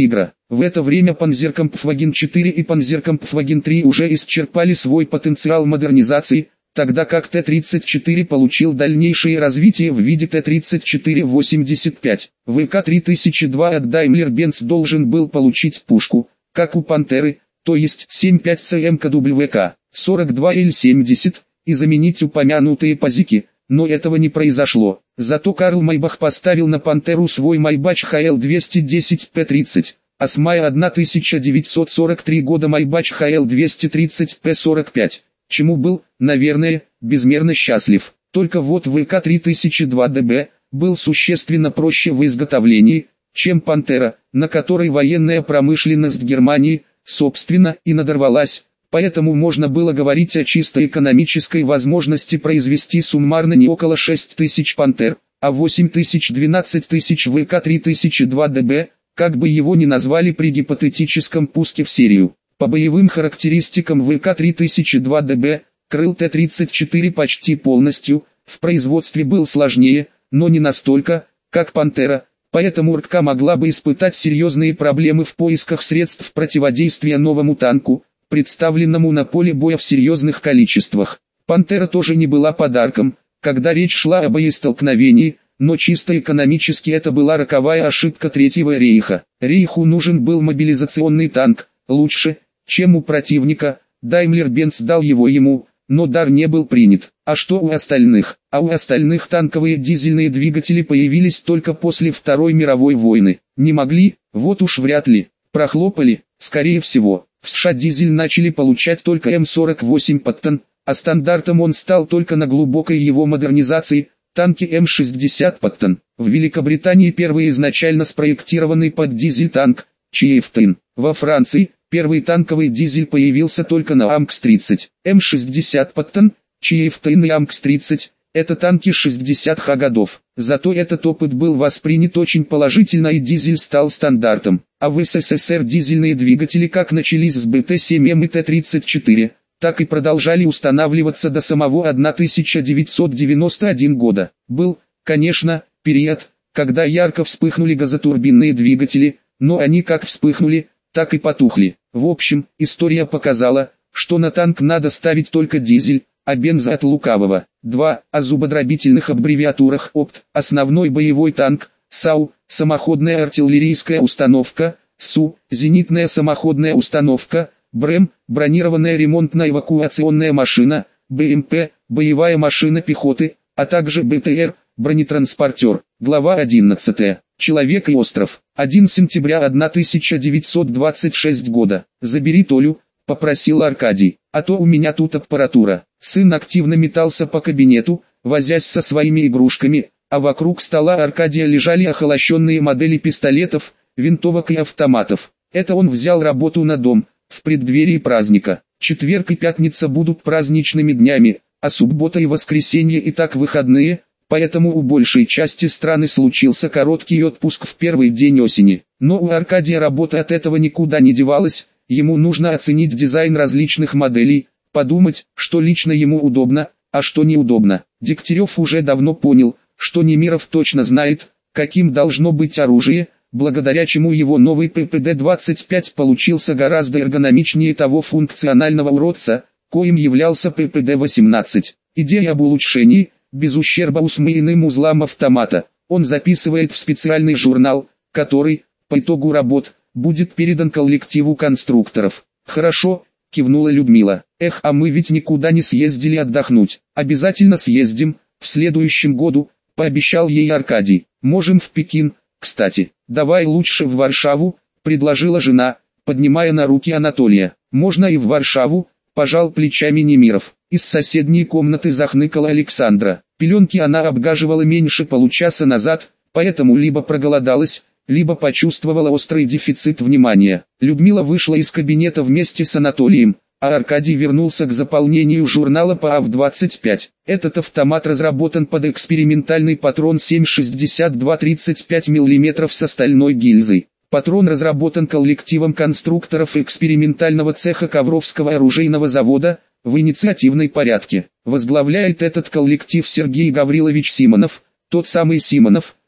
В это время Панзеркампфваген четыре и Панзеркампфваген три уже исчерпали свой потенциал модернизации, тогда как Т тридцать четыре получил дальнейшее развитие в виде Т тридцать четыре восемьдесят пять. вэ ка три тысячи два от Daimler-Benz должен был получить пушку, как у Пантеры, то есть семь пять цэ эм ка дабл ю ка сорок два эл семьдесят, и заменить упомянутые позики, но этого не произошло. Зато Карл Майбах поставил на Пантеру свой Майбах ха эл двести десять пэ тридцать, а с мая тысяча девятьсот сорок третьего года Майбах ха эл двести тридцать пэ сорок пять, чему был, наверное, безмерно счастлив. Только вот вэ ка три тысячи два дэ бэ был существенно проще в изготовлении, чем Пантера, на которой военная промышленность Германии, собственно, и надорвалась. Поэтому можно было говорить о чисто экономической возможности произвести суммарно не около шесть тысяч Пантер, а восемь тысяч двенадцать тысяч вэ ка три тысячи два дэ бэ, как бы его ни назвали при гипотетическом пуске в серию. По боевым характеристикам вэ ка три тысячи два дэ бэ, крыл Т тридцать четыре почти полностью, в производстве был сложнее, но не настолько, как Пантера, поэтому РК могла бы испытать серьезные проблемы в поисках средств противодействия новому танку, представленному на поле боя в серьезных количествах. Пантера тоже не была подарком, когда речь шла о боестолкновении, но чисто экономически это была роковая ошибка Третьего рейха. Рейху нужен был мобилизационный танк, лучше, чем у противника, Daimler-Benz дал его ему, но дар не был принят. А что у остальных? А у остальных танковые дизельные двигатели появились только после Второй мировой войны. Не могли, вот уж вряд ли, прохлопали, скорее всего. В США дизель начали получать только эм сорок восемь Паттон, а стандартом он стал только на глубокой его модернизации, танки эм шестьдесят Паттон. В Великобритании первый изначально спроектированный под дизель танк, Chieftain. Во Франции, первый танковый дизель появился только на АМКС тридцать. эм шестьдесят Паттон, Chieftain и АМКС тридцать – это танки шестидесятых годов. Зато этот опыт был воспринят очень положительно и дизель стал стандартом. А в СССР дизельные двигатели как начались с бэ тэ семь эм и Т тридцать четыре, так и продолжали устанавливаться до самого тысяча девятьсот девяносто первого года. Был, конечно, период, когда ярко вспыхнули газотурбинные двигатели, но они как вспыхнули, так и потухли. В общем, история показала, что на танк надо ставить только дизель, а бенза от лукавого. два. О зубодробительных аббревиатурах ОПТ, основной боевой танк, САУ, самоходная артиллерийская установка, СУ, зенитная самоходная установка, БРЭМ, бронированная ремонтно-эвакуационная машина, БМП, боевая машина пехоты, а также БТР, бронетранспортер. Глава одиннадцатая. Человек и остров. первого сентября тысяча девятьсот двадцать шестого года. «Забери Толю», — попросил Аркадий, — «а то у меня тут аппаратура». Сын активно метался по кабинету, возясь со своими игрушками, а вокруг стола Аркадия лежали охолощенные модели пистолетов, винтовок и автоматов. Это он взял работу на дом, в преддверии праздника. Четверг и пятница будут праздничными днями, а суббота и воскресенье и так выходные, поэтому у большей части страны случился короткий отпуск в первый день осени. Но у Аркадия работа от этого никуда не девалась, ему нужно оценить дизайн различных моделей, подумать, что лично ему удобно, а что неудобно. Дегтярев уже давно понял, что Немиров точно знает, каким должно быть оружие, благодаря чему его новый П П Д двадцать пять получился гораздо эргономичнее того функционального уродца, коим являлся П П Д восемнадцать. Идея об улучшении, без ущерба усмеянным узлам автомата, он записывает в специальный журнал, который, по итогу работ, будет передан коллективу конструкторов. «Хорошо», — кивнула Людмила. «Эх, а мы ведь никуда не съездили отдохнуть». «Обязательно съездим, в следующем году», — пообещал ей Аркадий. «Можем в Пекин, кстати». «Давай лучше в Варшаву», — предложила жена, поднимая на руки Анатолия. «Можно и в Варшаву», — пожал плечами Немиров. Из соседней комнаты захныкала Александра. Пеленки она обгаживала меньше получаса назад, поэтому либо проголодалась, либо почувствовала острый дефицит внимания. Людмила вышла из кабинета вместе с Анатолием, а Аркадий вернулся к заполнению журнала по А В двадцать пять. Этот автомат разработан под экспериментальный патрон семь шестьдесят два тридцать пять миллиметров с стальной гильзой. Патрон разработан коллективом конструкторов экспериментального цеха Ковровского оружейного завода, в инициативной порядке. Возглавляет этот коллектив Сергей Гаврилович Симонов, тот самый Симонов,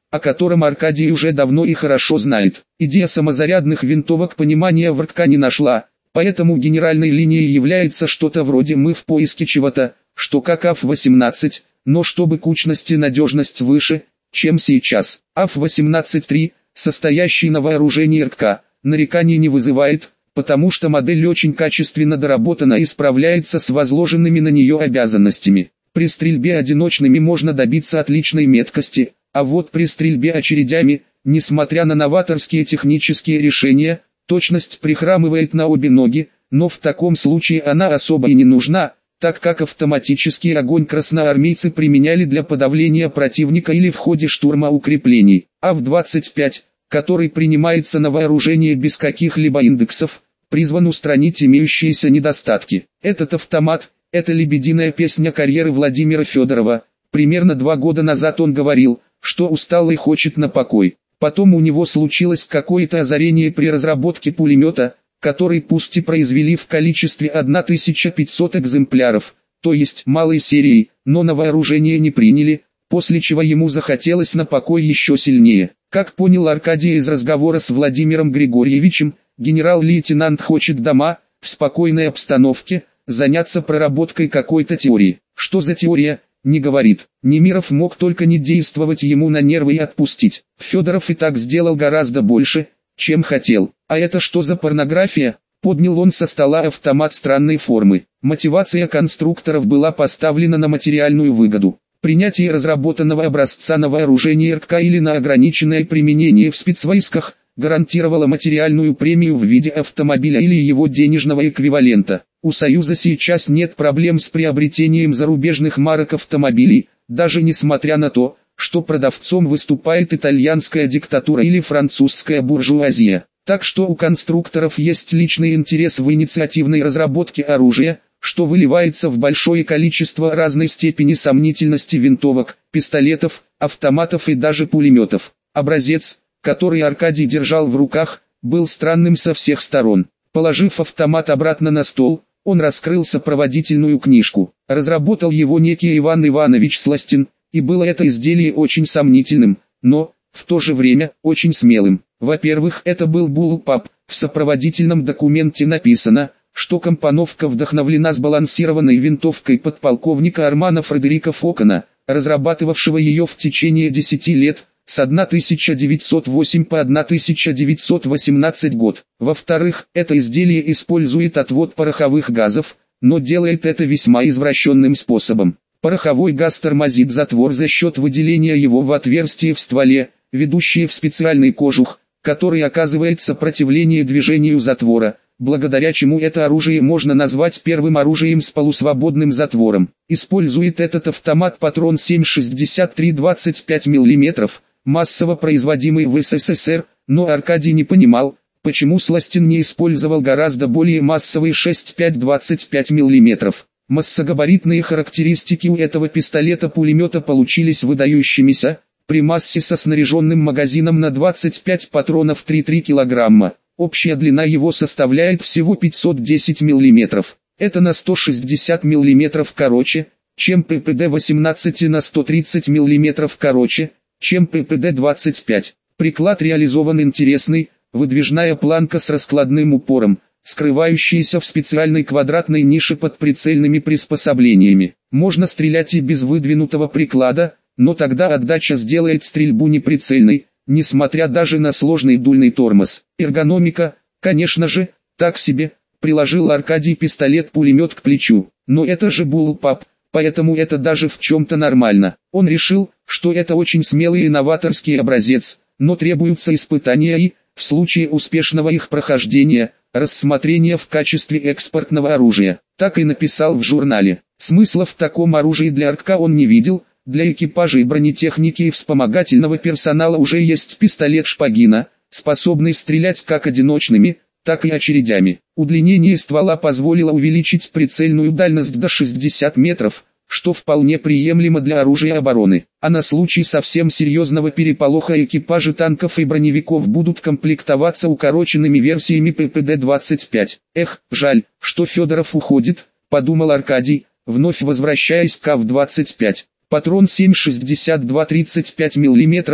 о котором Аркадий уже давно и хорошо знает. Идея самозарядных винтовок понимания в РК не нашла, поэтому генеральной линией является что-то вроде «мы в поиске чего-то», что как АФ восемнадцать, но чтобы кучность и надежность выше, чем сейчас. АФ восемнадцать три, состоящий на вооружении РК, нареканий не вызывает, потому что модель очень качественно доработана и справляется с возложенными на нее обязанностями. При стрельбе одиночными можно добиться отличной меткости, а вот при стрельбе очередями, несмотря на новаторские технические решения, точность прихрамывает на обе ноги, но в таком случае она особо и не нужна, так как автоматический огонь красноармейцы применяли для подавления противника или в ходе штурма укреплений. АФ двадцать пять, который принимается на вооружение без каких-либо индексов, призван устранить имеющиеся недостатки. Этот автомат – это лебединая песня карьеры Владимира Федорова. Примерно два года назад он говорил, что устал и хочет на покой. Потом у него случилось какое-то озарение при разработке пулемета, который пусть и произвели в количестве тысяча пятьсот экземпляров, то есть малой серией, но на вооружение не приняли, после чего ему захотелось на покой еще сильнее. Как понял Аркадий из разговора с Владимиром Григорьевичем, генерал-лейтенант хочет дома, в спокойной обстановке, заняться проработкой какой-то теории. Что за теория, не говорит. Немиров мог только не действовать ему на нервы и отпустить. Федоров и так сделал гораздо больше, чем хотел. А это что за порнография? Поднял он со стола автомат странной формы. Мотивация конструкторов была поставлена на материальную выгоду. Принятие разработанного образца на вооружение РК или на ограниченное применение в спецвойсках гарантировало материальную премию в виде автомобиля или его денежного эквивалента. У Союза сейчас нет проблем с приобретением зарубежных марок автомобилей, даже несмотря на то, что продавцом выступает итальянская диктатура или французская буржуазия. Так что у конструкторов есть личный интерес в инициативной разработке оружия, что выливается в большое количество разной степени сомнительности винтовок, пистолетов, автоматов и даже пулеметов. Образец, который Аркадий держал в руках, был странным со всех сторон. Положив автомат обратно на стол, он раскрыл сопроводительную книжку. Разработал его некий Иван Иванович Сластин, и было это изделие очень сомнительным, но, в то же время, очень смелым. Во-первых, это был буллпап. В сопроводительном документе написано, что компоновка вдохновлена сбалансированной винтовкой подполковника Армана Фредерика Фокона, разрабатывавшего ее в течение десяти лет, с тысяча девятьсот восьмого по тысяча девятьсот восемнадцатый год. Во-вторых, это изделие использует отвод пороховых газов, но делает это весьма извращенным способом. Пороховой газ тормозит затвор за счет выделения его в отверстие в стволе, ведущее в специальный кожух, который оказывает сопротивление движению затвора, благодаря чему это оружие можно назвать первым оружием с полусвободным затвором. Использует этот автомат патрон семь шестьдесят три двадцать пять миллиметров, массово производимый в СССР, но Аркадий не понимал, почему Сластин не использовал гораздо более массовый шесть пять двадцать пять миллиметров. Массогабаритные характеристики у этого пистолета-пулемета получились выдающимися, при массе со снаряженным магазином на двадцать пять патронов три целых три десятых килограмма. Общая длина его составляет всего пятьсот десять миллиметров. Это на сто шестьдесят миллиметров короче, чем ППД восемнадцать и на сто тридцать миллиметров короче, чем ППД двадцать пять. Приклад реализован интересный, выдвижная планка с раскладным упором, скрывающаяся в специальной квадратной нише под прицельными приспособлениями. Можно стрелять и без выдвинутого приклада, но тогда отдача сделает стрельбу неприцельной, несмотря даже на сложный дульный тормоз. Эргономика, конечно же, так себе, приложил Аркадий пистолет-пулемет к плечу. Но это же буллпап, поэтому это даже в чем-то нормально. Он решил, что это очень смелый и новаторский образец, но требуются испытания и, в случае успешного их прохождения, рассмотрение в качестве экспортного оружия. Так и написал в журнале. Смысла в таком оружии для РК он не видел. Для экипажей бронетехники и вспомогательного персонала уже есть пистолет Шпагина, способный стрелять как одиночными, так и очередями. Удлинение ствола позволило увеличить прицельную дальность до шестидесяти метров, что вполне приемлемо для оружия обороны. А на случай совсем серьезного переполоха экипажи танков и броневиков будут комплектоваться укороченными версиями ППД двадцать пять. Эх, жаль, что Федоров уходит, подумал Аркадий, вновь возвращаясь к АФ двадцать пять. Патрон семь шестьдесят два тридцать пять миллиметров,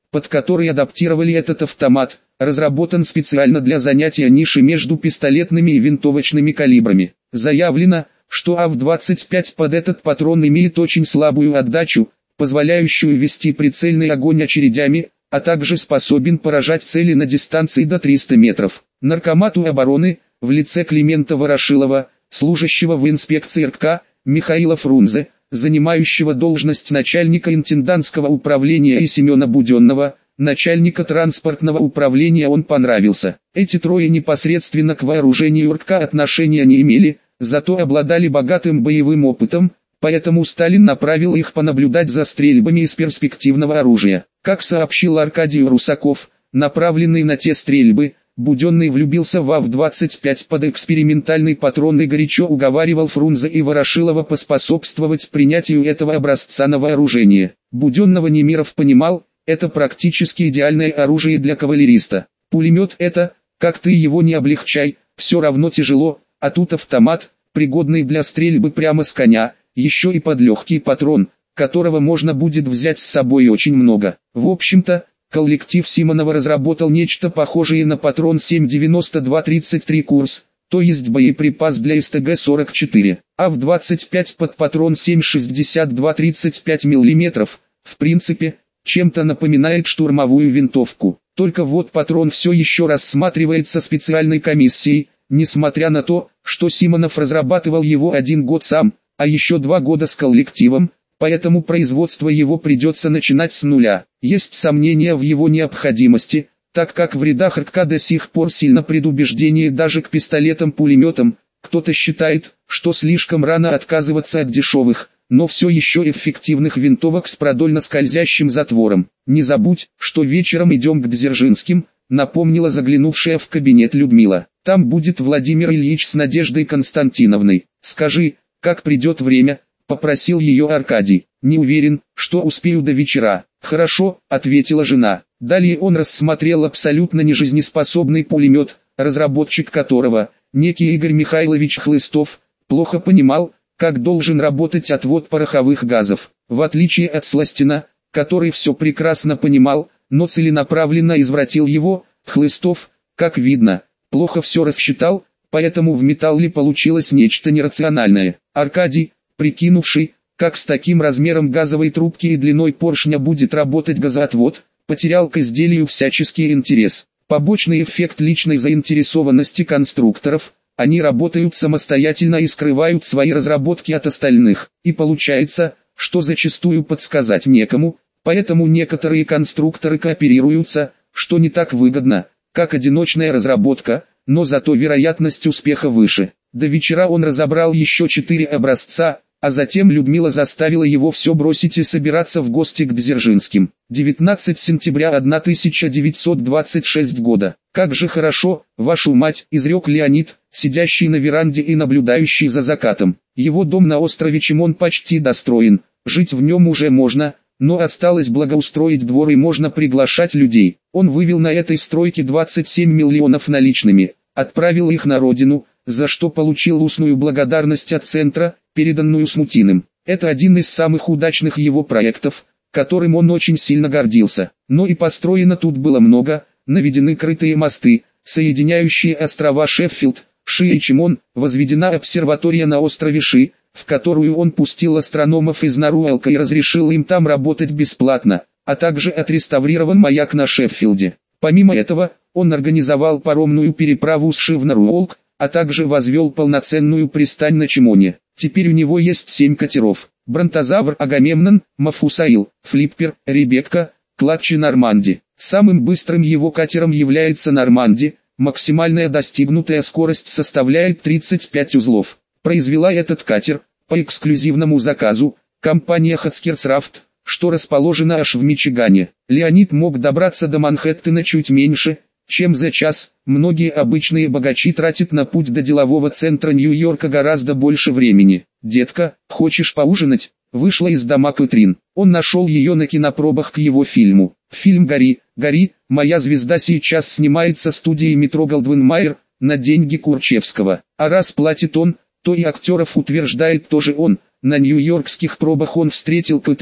под который адаптировали этот автомат, разработан специально для занятия ниши между пистолетными и винтовочными калибрами. Заявлено, что эй ви двадцать пять под этот патрон имеет очень слабую отдачу, позволяющую вести прицельный огонь очередями, а также способен поражать цели на дистанции до триста метров. Наркомату обороны, в лице Климента Ворошилова, служащего в инспекции эр ка ка, Михаила Фрунзе, занимающего должность начальника интендантского управления, и Семена Буденного, начальника транспортного управления, он понравился. Эти трое непосредственно к вооружению эр ка ка отношения не имели, зато обладали богатым боевым опытом, поэтому Сталин направил их понаблюдать за стрельбами из перспективного оружия. Как сообщил Аркадий Русаков, направленный на те стрельбы, Буденный влюбился в эй ви двадцать пять под экспериментальный патрон и горячо уговаривал Фрунзе и Ворошилова поспособствовать принятию этого образца на вооружение. Буденного Немиров понимал, это практически идеальное оружие для кавалериста. Пулемет это, как ты его не облегчай, все равно тяжело, а тут автомат, пригодный для стрельбы прямо с коня, еще и под легкий патрон, которого можно будет взять с собой очень много. В общем-то, коллектив Симонова разработал нечто похожее на патрон семь девяносто два тридцать три курс, то есть боеприпас для эс тэ гэ сорок четыре. эй ви двадцать пять под патрон семь шестьдесят два тридцать пять миллиметров, в принципе, чем-то напоминает штурмовую винтовку. Только вот патрон все еще рассматривается специальной комиссией, несмотря на то, что Симонов разрабатывал его один год сам, а еще два года с коллективом, поэтому производство его придется начинать с нуля. Есть сомнения в его необходимости, так как в рядах эр ка ка до сих пор сильно предубеждение даже к пистолетам-пулеметам. Кто-то считает, что слишком рано отказываться от дешевых, но все еще эффективных винтовок с продольно-скользящим затвором. «Не забудь, что вечером идем к Дзержинским», напомнила заглянувшая в кабинет Людмила. «Там будет Владимир Ильич с Надеждой Константиновной. Скажи, как придет время?» — попросил ее Аркадий. «Не уверен, что успею до вечера». «Хорошо», — ответила жена. Далее он рассмотрел абсолютно нежизнеспособный пулемет, разработчик которого, некий Игорь Михайлович Хлыстов, плохо понимал, как должен работать отвод пороховых газов. В отличие от Сластина, который все прекрасно понимал, но целенаправленно извратил его, Хлыстов, как видно, плохо все рассчитал, поэтому в металле получилось нечто нерациональное. Аркадий, прикинувший, как с таким размером газовой трубки и длиной поршня будет работать газоотвод, потерял к изделию всяческий интерес. Побочный эффект личной заинтересованности конструкторов, они работают самостоятельно и скрывают свои разработки от остальных, и получается, что зачастую подсказать некому, поэтому некоторые конструкторы кооперируются, что не так выгодно, как одиночная разработка, но зато вероятность успеха выше. До вечера он разобрал еще четыре образца, а затем Людмила заставила его все бросить и собираться в гости к Дзержинским. девятнадцатого сентября тысяча девятьсот двадцать шестого года. «Как же хорошо, вашу мать», — изрек Леонид, сидящий на веранде и наблюдающий за закатом. Его дом на острове Чимон почти достроен, жить в нем уже можно, но осталось благоустроить двор и можно приглашать людей. Он вывел на этой стройке двадцать семь миллионов наличными, отправил их на родину, за что получил устную благодарность от центра, переданную Смутиным. Это один из самых удачных его проектов, которым он очень сильно гордился. Но и построено тут было много, наведены крытые мосты, соединяющие острова Шеффилд, Ши и Чимон, возведена обсерватория на острове Ши, в которую он пустил астрономов из Наруэлка и разрешил им там работать бесплатно, а также отреставрирован маяк на Шеффилде. Помимо этого, он организовал паромную переправу с Ши в Наруэлк, а также возвел полноценную пристань на Чимоне. Теперь у него есть семь катеров: Бронтозавр, Агамемнон, Мафусаил, Флиппер, Ребекка, Клатч и Норманди. Самым быстрым его катером является Норманди, максимальная достигнутая скорость составляет тридцать пять узлов. Произвела этот катер, по эксклюзивному заказу, компания Хотскерсрафт, что расположена аж в Мичигане. Леонид мог добраться до Манхэттена чуть меньше, чем за час. Многие обычные богачи тратят на путь до делового центра Нью-Йорка гораздо больше времени. «Детка, хочешь поужинать?» Вышла из дома Кэтрин. Он нашел ее на кинопробах к его фильму. Фильм «Гори, гори, моя звезда» сейчас снимается студией Метро Голдвин Майер на деньги Курчевского. А раз платит он, то и актеров утверждает тоже он. На нью-йоркских пробах он встретил Кэтрин,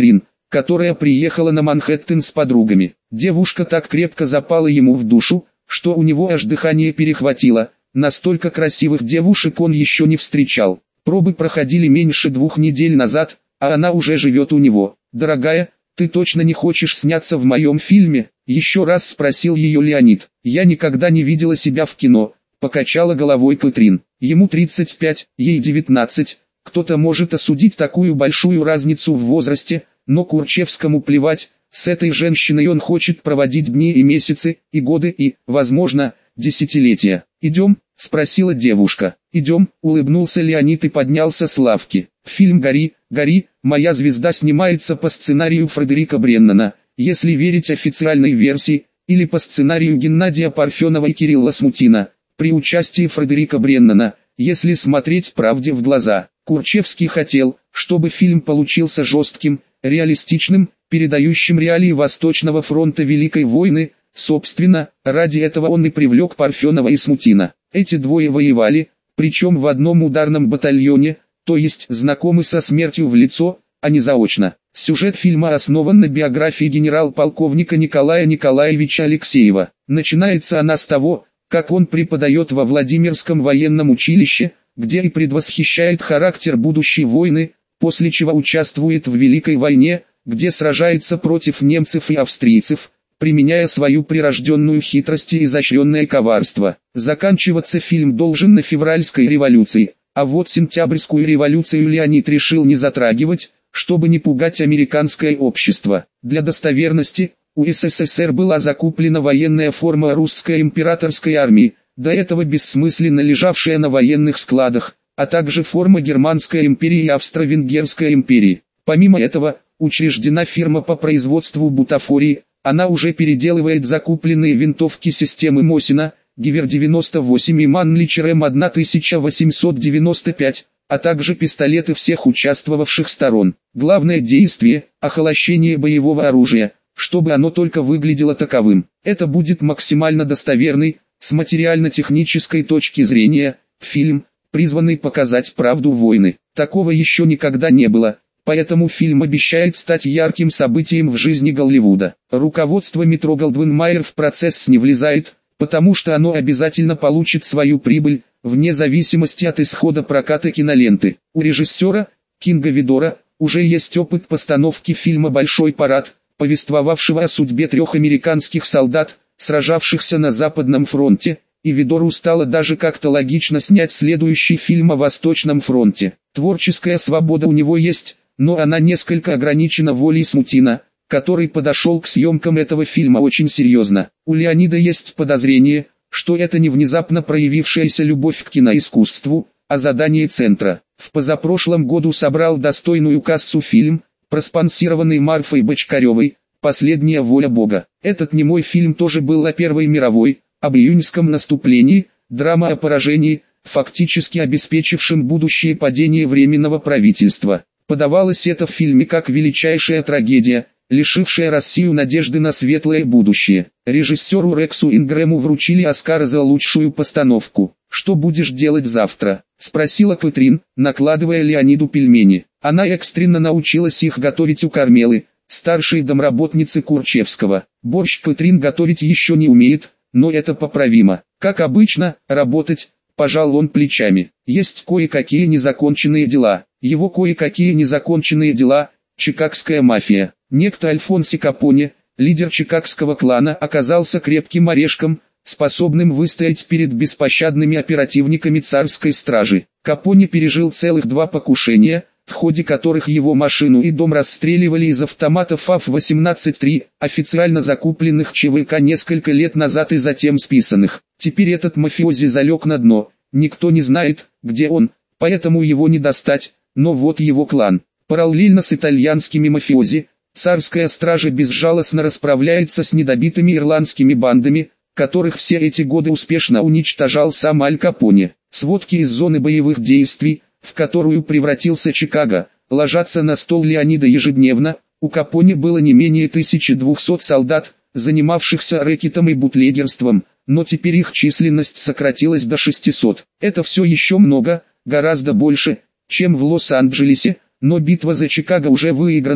которая приехала на Манхэттен с подругами. Девушка так крепко запала ему в душу, что у него аж дыхание перехватило, настолько красивых девушек он еще не встречал. Пробы проходили меньше двух недель назад, а она уже живет у него. «Дорогая, ты точно не хочешь сняться в моем фильме?» — еще раз спросил ее Леонид. «Я никогда не видела себя в кино», — покачала головой Кэтрин. Ему тридцать пять, ей девятнадцать. Кто-то может осудить такую большую разницу в возрасте, но Курчевскому плевать. С этой женщиной он хочет проводить дни и месяцы, и годы, и, возможно, десятилетия. «Идем?» — спросила девушка. «Идем», — улыбнулся Леонид и поднялся с лавки. Фильм «Гори, гори, моя звезда» снимается по сценарию Фредерика Бреннана, если верить официальной версии, или по сценарию Геннадия Парфенова и Кирилла Смутина, при участии Фредерика Бреннана, если смотреть правде в глаза. Курчевский хотел, чтобы фильм получился жестким, реалистичным, передающим реалии Восточного фронта Великой войны. Собственно, ради этого он и привлек Парфенова и Смутина. Эти двое воевали, причем в одном ударном батальоне, то есть знакомы со смертью в лицо, а не заочно. Сюжет фильма основан на биографии генерал-полковника Николая Николаевича Алексеева. Начинается она с того, как он преподает во Владимирском военном училище, где и предвосхищает характер будущей войны, после чего участвует в Великой войне, где сражается против немцев и австрийцев, применяя свою прирожденную хитрость и изощренное коварство. Заканчиваться фильм должен на февральской революции, а вот сентябрьскую революцию Леонид решил не затрагивать, чтобы не пугать американское общество. Для достоверности, у СССР была закуплена военная форма русской императорской армии, до этого бессмысленно лежавшая на военных складах, а также форма Германской империи и Австро-Венгерской империи. Помимо этого, учреждена фирма по производству бутафории, она уже переделывает закупленные винтовки системы Мосина, Гивер девяносто восемь и Манличер М тысяча восемьсот девяносто пять, а также пистолеты всех участвовавших сторон. Главное действие – охолощение боевого оружия, чтобы оно только выглядело таковым. Это будет максимально достоверный, с материально-технической точки зрения, фильм, призванный показать правду войны. Такого еще никогда не было. Поэтому фильм обещает стать ярким событием в жизни Голливуда. Руководство Метро Голдвин Майер в процесс не влезает, потому что оно обязательно получит свою прибыль, вне зависимости от исхода проката киноленты. У режиссера, Кинга Видора, уже есть опыт постановки фильма «Большой парад», повествовавшего о судьбе трех американских солдат, сражавшихся на Западном фронте, и Видору стало даже как-то логично снять следующий фильм о Восточном фронте. Творческая свобода у него есть, но она несколько ограничена волей Смутина, который подошел к съемкам этого фильма очень серьезно. У Леонида есть подозрение, что это не внезапно проявившаяся любовь к киноискусству, а задание центра. В позапрошлом году собрал достойную кассу фильм, проспонсированный Марфой Бочкаревой, «Последняя воля Бога». Этот немой фильм тоже был о Первой мировой, об июньском наступлении, драма о поражении, фактически обеспечившем будущее падение Временного правительства. Подавалось это в фильме как величайшая трагедия, лишившая Россию надежды на светлое будущее. Режиссеру Рексу Ингрэму вручили Оскар за лучшую постановку. «Что будешь делать завтра?» – спросила Кэтрин, накладывая Леониду пельмени. Она экстренно научилась их готовить у Кармелы, старшей домработницы Курчевского. Борщ Кэтрин готовить еще не умеет, но это поправимо. Как обычно, работать, пожал он плечами. Есть кое-какие незаконченные дела. Его кое-какие незаконченные дела, чикагская мафия. Некто Альфонси Капоне, лидер чикагского клана, оказался крепким орешком, способным выстоять перед беспощадными оперативниками царской стражи. Капоне пережил целых два покушения, в ходе которых его машину и дом расстреливали из автоматов АФ восемнадцать три, официально закупленных ЧВК несколько лет назад и затем списанных. Теперь этот мафиози залег на дно, никто не знает, где он, поэтому его не достать, но вот его клан. Параллельно с итальянскими мафиози, царская стража безжалостно расправляется с недобитыми ирландскими бандами, которых все эти годы успешно уничтожал сам Аль Капоне. Сводки из зоны боевых действий, в которую превратился Чикаго, ложатся на стол Леонида ежедневно. У Капоне было не менее тысячи двухсот солдат, занимавшихся рэкетом и бутлегерством, но теперь их численность сократилась до шестисот. Это все еще много, гораздо больше, чем в Лос-Анджелесе, но битва за Чикаго уже выиграна,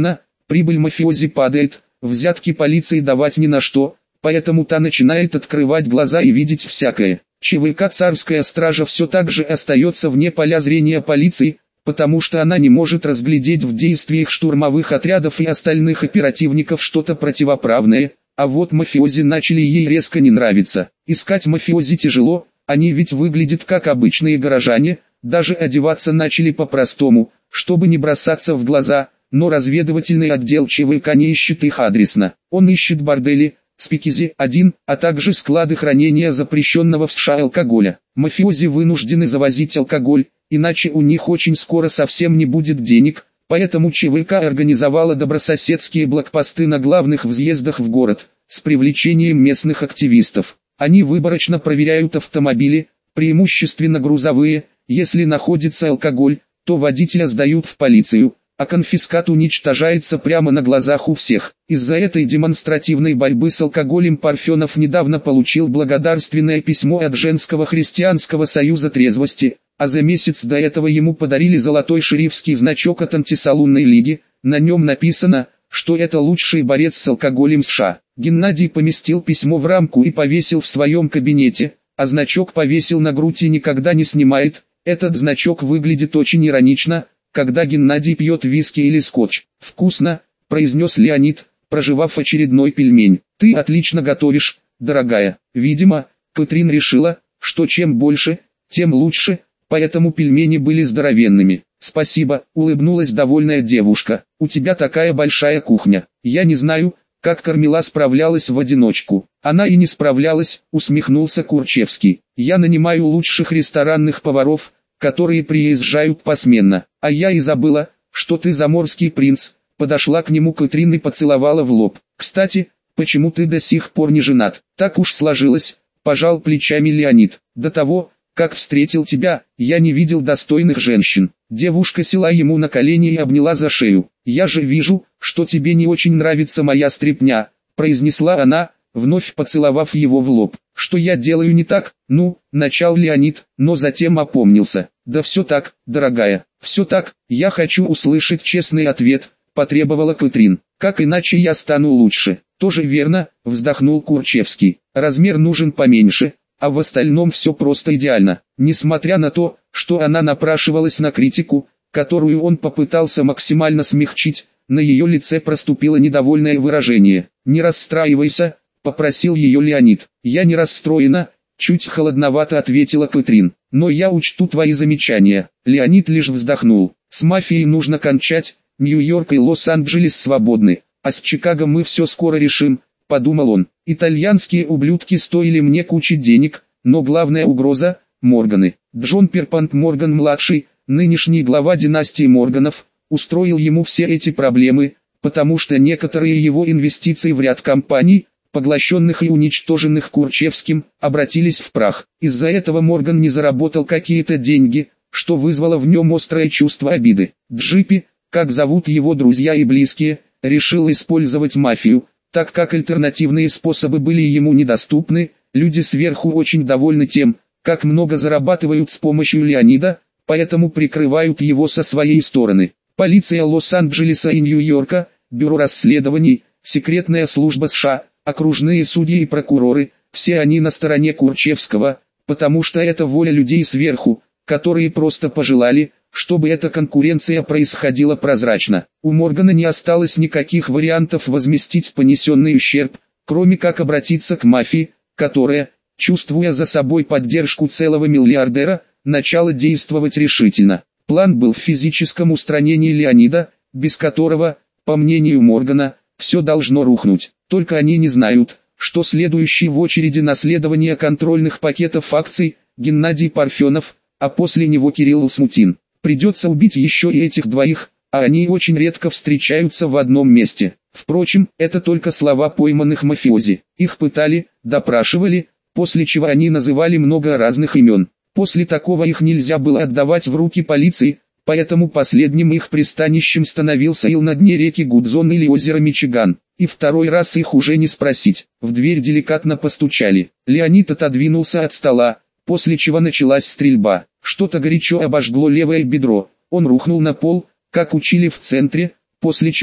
Прибыль мафиози падает, взятки полиции давать ни на что, поэтому та начинает открывать глаза и видеть всякое. ЧВК «Царская стража» все так же остается вне поля зрения полиции, потому что она не может разглядеть в действиях штурмовых отрядов и остальных оперативников что-то противоправное, а вот мафиози начали ей резко не нравиться. Искать мафиози тяжело, они ведь выглядят как обычные горожане, даже одеваться начали по-простому, чтобы не бросаться в глаза, но разведывательный отдел ЧВК не ищет их адресно. Он ищет бордели, спикизи один, а также склады хранения запрещенного в США алкоголя. Мафиози вынуждены завозить алкоголь, иначе у них очень скоро совсем не будет денег, поэтому ЧВК организовала добрососедские блокпосты на главных въездах в город, с привлечением местных активистов. Они выборочно проверяют автомобили, преимущественно грузовые, если находится алкоголь, то водителя сдают в полицию, а конфискат уничтожается прямо на глазах у всех. Из-за этой демонстративной борьбы с алкоголем Парфенов недавно получил благодарственное письмо от Женского христианского союза трезвости, а за месяц до этого ему подарили золотой шерифский значок от антисалунной лиги, на нем написано, что это лучший борец с алкоголем США. Геннадий поместил письмо в рамку и повесил в своем кабинете, а значок повесил на грудь и никогда не снимает. Этот значок выглядит очень иронично, когда Геннадий пьет виски или скотч. «Вкусно», — произнес Леонид, прожевав очередной пельмень. «Ты отлично готовишь, дорогая». Видимо, Кэтрин решила, что чем больше, тем лучше, поэтому пельмени были здоровенными. «Спасибо», — улыбнулась довольная девушка. «У тебя такая большая кухня. Я не знаю, как Кармила справлялась в одиночку». «Она и не справлялась», — усмехнулся Курчевский. «Я нанимаю лучших ресторанных поваров, которые приезжают посменно. А я и забыла, что ты заморский принц». Подошла к нему Кэтрин и поцеловала в лоб. «Кстати, почему ты до сих пор не женат?» «Так уж сложилось», — пожал плечами Леонид. «До того, как встретил тебя, я не видел достойных женщин». Девушка села ему на колени и обняла за шею. «Я же вижу, что тебе не очень нравится моя стряпня», — произнесла она, вновь поцеловав его в лоб. «Что я делаю не так?» «Ну», — начал Леонид, но затем опомнился. «Да все так, дорогая, все так, я хочу услышать честный ответ», — потребовала Кэтрин. «Как иначе я стану лучше?» «Тоже верно», — вздохнул Курчевский. «Размер нужен поменьше, а в остальном все просто идеально». Несмотря на то, что она напрашивалась на критику, которую он попытался максимально смягчить, на ее лице проступило недовольное выражение. «Не расстраивайся», — попросил ее Леонид. «Я не расстроена», — чуть холодновато ответила Кэтрин. «Но я учту твои замечания». Леонид лишь вздохнул. «С мафией нужно кончать, Нью-Йорк и Лос-Анджелес свободны, а с Чикаго мы все скоро решим», — подумал он. «Итальянские ублюдки стоили мне кучи денег, но главная угроза — Морганы». Джон Перпант Морган-младший, нынешний глава династии Морганов, устроил ему все эти проблемы, потому что некоторые его инвестиции в ряд компаний, поглощенных и уничтоженных Курчевским, обратились в прах. Из-за этого Морган не заработал какие-то деньги, что вызвало в нем острое чувство обиды. Джипи, как зовут его друзья и близкие, решил использовать мафию, так как альтернативные способы были ему недоступны. Люди сверху очень довольны тем, как много зарабатывают с помощью Леонида, поэтому прикрывают его со своей стороны. Полиция Лос-Анджелеса и Нью-Йорка, бюро расследований, секретная служба США, окружные судьи и прокуроры, все они на стороне Курчевского, потому что это воля людей сверху, которые просто пожелали, чтобы эта конкуренция происходила прозрачно. У Моргана не осталось никаких вариантов возместить понесенный ущерб, кроме как обратиться к мафии, которая, чувствуя за собой поддержку целого миллиардера, начала действовать решительно. План был в физическом устранении Леонида, без которого, по мнению Моргана, все должно рухнуть. Только они не знают, что следующий в очереди наследования контрольных пакетов акций – Геннадий Парфенов, а после него Кирилл Смутин. Придется убить еще и этих двоих, а они очень редко встречаются в одном месте. Впрочем, это только слова пойманных мафиози. Их пытали, допрашивали, после чего они называли много разных имен. После такого их нельзя было отдавать в руки полиции, поэтому последним их пристанищем становился ил на дне реки Гудзон или озера Мичиган. И второй раз их уже не спросить. В дверь деликатно постучали. Леонид отодвинулся от стола, после чего началась стрельба. Что-то горячо обожгло левое бедро. Он рухнул на пол, как учили в центре, после чего,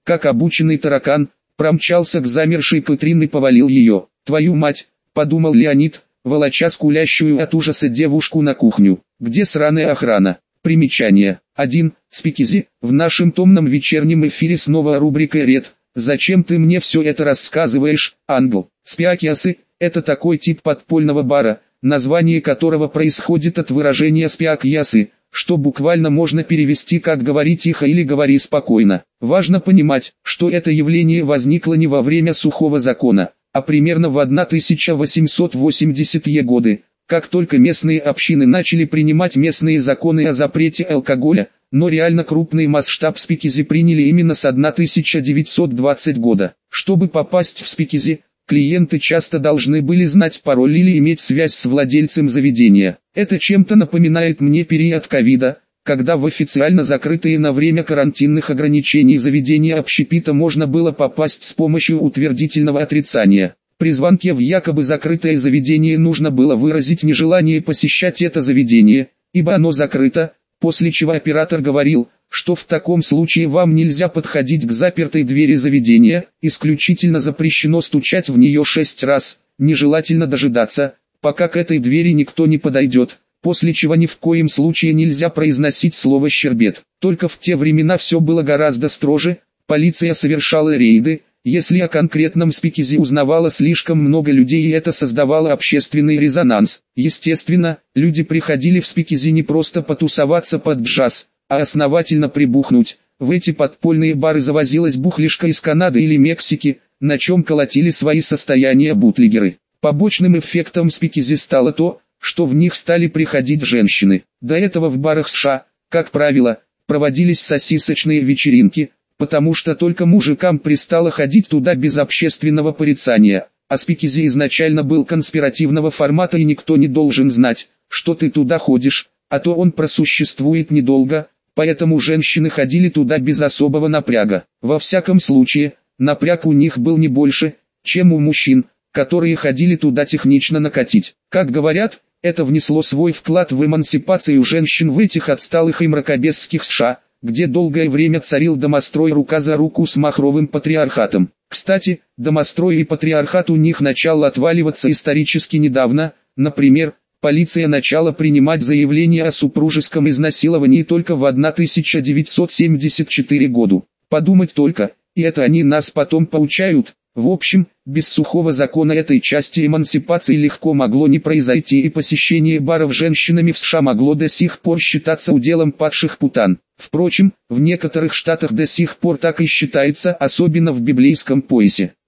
как обученный таракан, промчался к замершей Катрин и повалил ее. «Твою мать!» — подумал Леонид, волоча скулящую от ужаса девушку на кухню. «Где сраная охрана?» Примечание. один. Спикизи. В нашем томном вечернем эфире снова рубрика «Ред». «Зачем ты мне все это рассказываешь, ангел?» Спиакиасы – это такой тип подпольного бара, название которого происходит от выражения «спиакьясы», что буквально можно перевести как «говори тихо» или «говори спокойно». Важно понимать, что это явление возникло не во время сухого закона, а примерно в тысяча восемьсот восьмидесятые годы, как только местные общины начали принимать местные законы о запрете алкоголя, но реально крупный масштаб спикизи приняли именно с тысяча девятьсот двадцатого года. Чтобы попасть в спикизи, клиенты часто должны были знать пароль или иметь связь с владельцем заведения. Это чем-то напоминает мне период ковида, когда в официально закрытые на время карантинных ограничений заведения общепита можно было попасть с помощью утвердительного отрицания. При звонке в якобы закрытое заведение нужно было выразить нежелание посещать это заведение, ибо оно закрыто, после чего оператор говорил, что в таком случае вам нельзя подходить к запертой двери заведения, исключительно запрещено стучать в нее шесть раз, нежелательно дожидаться, пока к этой двери никто не подойдет, после чего ни в коем случае нельзя произносить слово «щербет». Только в те времена все было гораздо строже, полиция совершала рейды, если о конкретном спикизи узнавало слишком много людей, и это создавало общественный резонанс. Естественно, люди приходили в спикизи не просто потусоваться под джаз, а основательно прибухнуть. В эти подпольные бары завозилась бухлишка из Канады или Мексики, на чем колотили свои состояния бутлегеры. Побочным эффектом спикизи стало то, что в них стали приходить женщины. До этого в барах США, как правило, проводились сосисочные вечеринки, потому что только мужикам пристало ходить туда без общественного порицания, а спикизи изначально был конспиративного формата и никто не должен знать, что ты туда ходишь, а то он просуществует недолго, поэтому женщины ходили туда без особого напряга. Во всяком случае, напряг у них был не больше, чем у мужчин, которые ходили туда технично накатить. Как говорят, это внесло свой вклад в эмансипацию женщин в этих отсталых и мракобесских США, где долгое время царил домострой рука за руку с махровым патриархатом. Кстати, домострой и патриархат у них начал отваливаться исторически недавно, например, полиция начала принимать заявления о супружеском изнасиловании только в тысяча девятьсот семьдесят четвёртом году. Подумать только, и это они нас потом поучают. В общем, без сухого закона этой части эмансипации легко могло не произойти, и посещение баров женщинами в США могло до сих пор считаться уделом падших путан. Впрочем, в некоторых штатах до сих пор так и считается, особенно в библейском поясе.